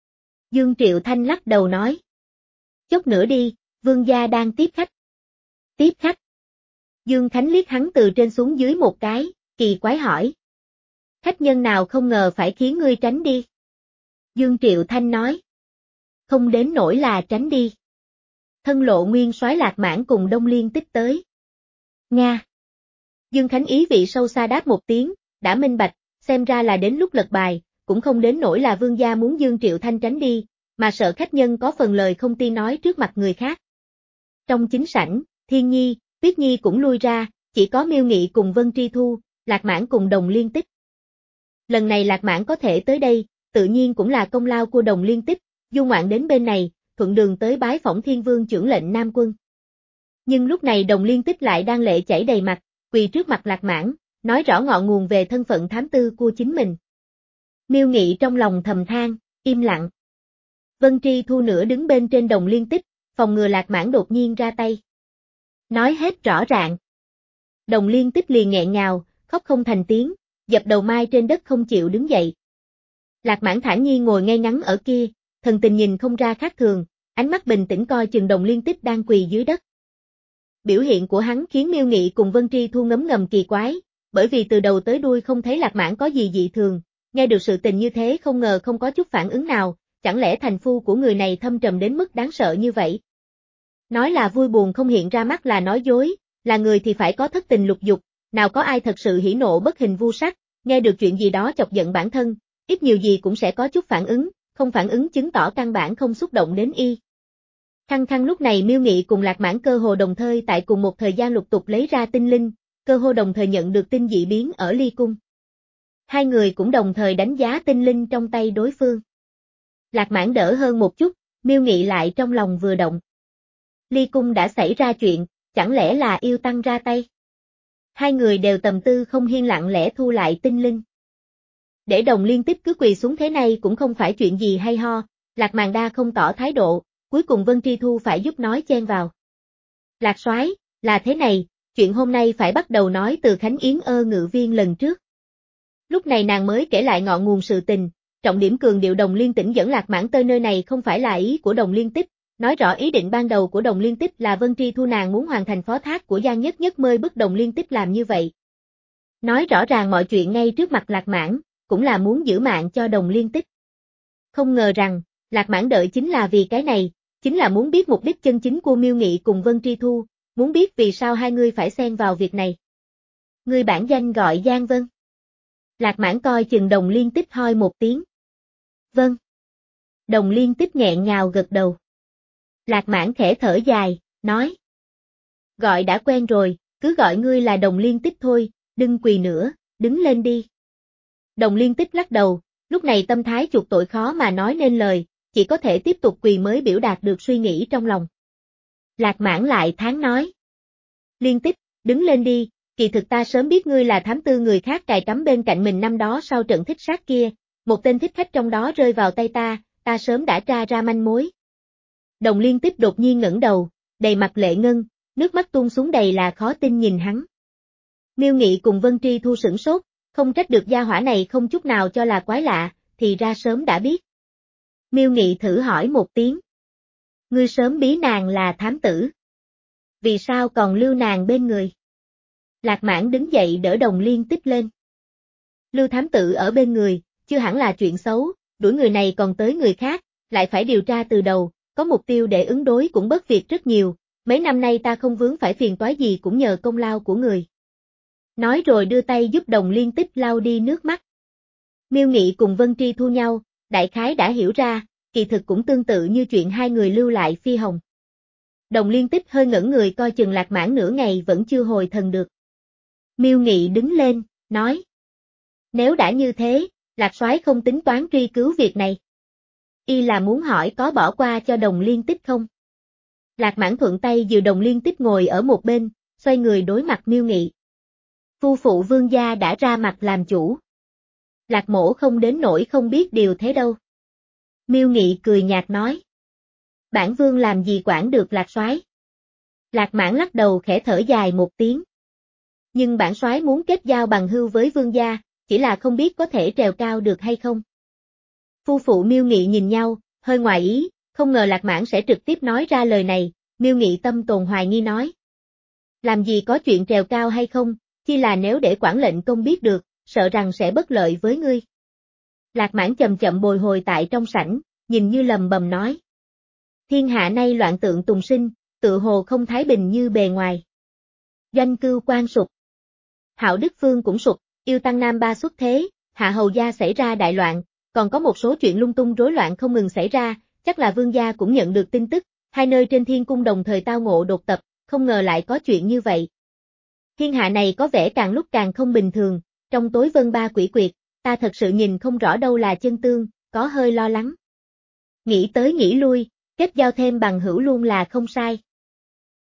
Dương Triệu Thanh lắc đầu nói. Chốc nữa đi, Vương gia đang tiếp khách. Tiếp khách. Dương Khánh liếc hắn từ trên xuống dưới một cái, kỳ quái hỏi. Khách nhân nào không ngờ phải khiến ngươi tránh đi. Dương Triệu Thanh nói. Không đến nỗi là tránh đi. Thân lộ nguyên soái Lạc Mãn cùng Đông Liên Tích tới. Nga. Dương Khánh ý vị sâu xa đáp một tiếng, đã minh bạch, xem ra là đến lúc lật bài, cũng không đến nỗi là vương gia muốn Dương Triệu Thanh tránh đi, mà sợ khách nhân có phần lời không tiên nói trước mặt người khác. Trong chính sảnh, Thiên Nhi, Tuyết Nhi cũng lui ra, chỉ có Miêu Nghị cùng Vân Tri Thu, Lạc Mãn cùng Đồng Liên Tích. Lần này Lạc Mãn có thể tới đây, tự nhiên cũng là công lao của Đồng Liên Tích, du ngoạn đến bên này, thuận đường tới bái phỏng Thiên Vương trưởng lệnh Nam Quân. Nhưng lúc này Đồng Liên Tích lại đang lệ chảy đầy mặt, quỳ trước mặt Lạc Mãn, nói rõ ngọn nguồn về thân phận thám tư của chính mình. Miêu Nghị trong lòng thầm than, im lặng. Vân Tri Thu nữa đứng bên trên Đồng Liên Tích, phòng ngừa Lạc Mãn đột nhiên ra tay. Nói hết rõ ràng. Đồng Liên Tích liền nghẹn ngào, khóc không thành tiếng, dập đầu mai trên đất không chịu đứng dậy. Lạc Mãn thản nhiên ngồi ngay ngắn ở kia, thần tình nhìn không ra khác thường, ánh mắt bình tĩnh coi chừng Đồng Liên Tích đang quỳ dưới đất. Biểu hiện của hắn khiến Miêu Nghị cùng Vân Tri Thu ngấm ngầm kỳ quái, bởi vì từ đầu tới đuôi không thấy Lạc Mãn có gì dị thường, nghe được sự tình như thế không ngờ không có chút phản ứng nào, chẳng lẽ thành phu của người này thâm trầm đến mức đáng sợ như vậy? Nói là vui buồn không hiện ra mắt là nói dối, là người thì phải có thất tình lục dục, nào có ai thật sự hỉ nộ bất hình vu sắc, nghe được chuyện gì đó chọc giận bản thân, ít nhiều gì cũng sẽ có chút phản ứng, không phản ứng chứng tỏ căn bản không xúc động đến y. Khăng khăng lúc này Miêu Nghị cùng Lạc Mãn cơ hồ đồng thời tại cùng một thời gian lục tục lấy ra tinh linh, cơ hồ đồng thời nhận được tin dị biến ở Ly Cung. Hai người cũng đồng thời đánh giá tinh linh trong tay đối phương. Lạc Mãn đỡ hơn một chút, Miêu Nghị lại trong lòng vừa động. Ly Cung đã xảy ra chuyện, chẳng lẽ là yêu tăng ra tay? Hai người đều tầm tư không hiên lặng lẽ thu lại tinh linh. Để Đồng Liên Tích cứ quỳ xuống thế này cũng không phải chuyện gì hay ho, Lạc Màn Đa không tỏ thái độ, cuối cùng Vân Tri Thu phải giúp nói chen vào. Lạc soái, là thế này, chuyện hôm nay phải bắt đầu nói từ Khánh Yến ơ ngự viên lần trước. Lúc này nàng mới kể lại ngọn nguồn sự tình, trọng điểm cường điệu Đồng Liên Tĩnh dẫn Lạc Mãn tới nơi này không phải là ý của Đồng Liên Tích, nói rõ ý định ban đầu của Đồng Liên Tích là Vân Tri Thu nàng muốn hoàn thành phó thác của Giang Nhất Nhất mới bức Đồng Liên Tích làm như vậy. Nói rõ ràng mọi chuyện ngay trước mặt Lạc Mãn, cũng là muốn giữ mạng cho Đồng Liên Tích. Không ngờ rằng, Lạc Mãn đợi chính là vì cái này, chính là muốn biết mục đích chân chính của Miêu Nghị cùng Vân Tri Thu, muốn biết vì sao hai người phải xen vào việc này. Người bản danh gọi Giang Vân. Lạc Mãn coi chừng Đồng Liên Tích hoi một tiếng. Vâng. Đồng Liên Tích nghẹn ngào gật đầu. Lạc Mãn khẽ thở dài, nói. Gọi đã quen rồi, cứ gọi ngươi là Đồng Liên Tích thôi, đừng quỳ nữa, đứng lên đi. Đồng Liên Tích lắc đầu, lúc này tâm thái chuộc tội khó mà nói nên lời, chỉ có thể tiếp tục quỳ mới biểu đạt được suy nghĩ trong lòng. Lạc Mãn lại thán nói. Liên Tích, đứng lên đi, kỳ thực ta sớm biết ngươi là thám tư người khác cài cắm bên cạnh mình năm đó sau trận thích sát kia, một tên thích khách trong đó rơi vào tay ta, ta sớm đã tra ra manh mối. Đồng Liên Tích đột nhiên ngẩng đầu, đầy mặt lệ ngân, nước mắt tuôn xuống đầy là khó tin nhìn hắn. Miêu Nghị cùng Vân Tri Thu sửng sốt, không trách được gia hỏa này không chút nào cho là quái lạ, thì ra sớm đã biết. Miêu Nghị thử hỏi một tiếng. Ngươi sớm bí nàng là thám tử. Vì sao còn lưu nàng bên người? Lạc Mãn đứng dậy đỡ Đồng Liên Tích lên. Lưu thám tử ở bên người, chưa hẳn là chuyện xấu, đuổi người này còn tới người khác, lại phải điều tra từ đầu, có mục tiêu để ứng đối cũng bớt việc rất nhiều, mấy năm nay ta không vướng phải phiền toái gì cũng nhờ công lao của người. Nói rồi đưa tay giúp Đồng Liên Tích lau đi nước mắt. Miêu Nghị cùng Vân Tri thu nhau, đại khái đã hiểu ra, kỳ thực cũng tương tự như chuyện hai người lưu lại Phi Hồng. Đồng Liên Tích hơi ngẩn người coi chừng Lạc Mãn nửa ngày vẫn chưa hồi thần được. Miêu Nghị đứng lên, nói. Nếu đã như thế, Lạc soái không tính toán truy cứu việc này. Y là muốn hỏi có bỏ qua cho Đồng Liên Tích không? Lạc Mãn thuận tay dìu Đồng Liên Tích ngồi ở một bên, xoay người đối mặt Miêu Nghị. Phu phụ Vương gia đã ra mặt làm chủ. Lạc mổ không đến nỗi không biết điều thế đâu. Miêu Nghị cười nhạt nói. Bản vương làm gì quản được Lạc soái. Lạc Mãn lắc đầu khẽ thở dài một tiếng. Nhưng bản soái muốn kết giao bằng hữu với vương gia, chỉ là không biết có thể trèo cao được hay không. Phu phụ Miêu Nghị nhìn nhau, hơi ngoài ý, không ngờ Lạc Mãn sẽ trực tiếp nói ra lời này, Miêu Nghị tâm tồn hoài nghi nói. Làm gì có chuyện trèo cao hay không, chỉ là nếu để quản lệnh công biết được, sợ rằng sẽ bất lợi với ngươi. Lạc Mãn chậm chậm bồi hồi tại trong sảnh, nhìn như lầm bầm nói. Thiên hạ nay loạn tượng tùng sinh, tự hồ không thái bình như bề ngoài. Doanh cưu quan sụp. Hạo Đức Phương cũng sụp, Yêu Tăng Nam Ba xuất thế, Hạ Hầu Gia xảy ra đại loạn, còn có một số chuyện lung tung rối loạn không ngừng xảy ra, chắc là Vương gia cũng nhận được tin tức, hai nơi trên thiên cung đồng thời tao ngộ đột tập, không ngờ lại có chuyện như vậy. Thiên hạ này có vẻ càng lúc càng không bình thường, trong tối vân ba quỷ quyệt, ta thật sự nhìn không rõ đâu là chân tương, có hơi lo lắng. Nghĩ tới nghĩ lui, kết giao thêm bằng hữu luôn là không sai.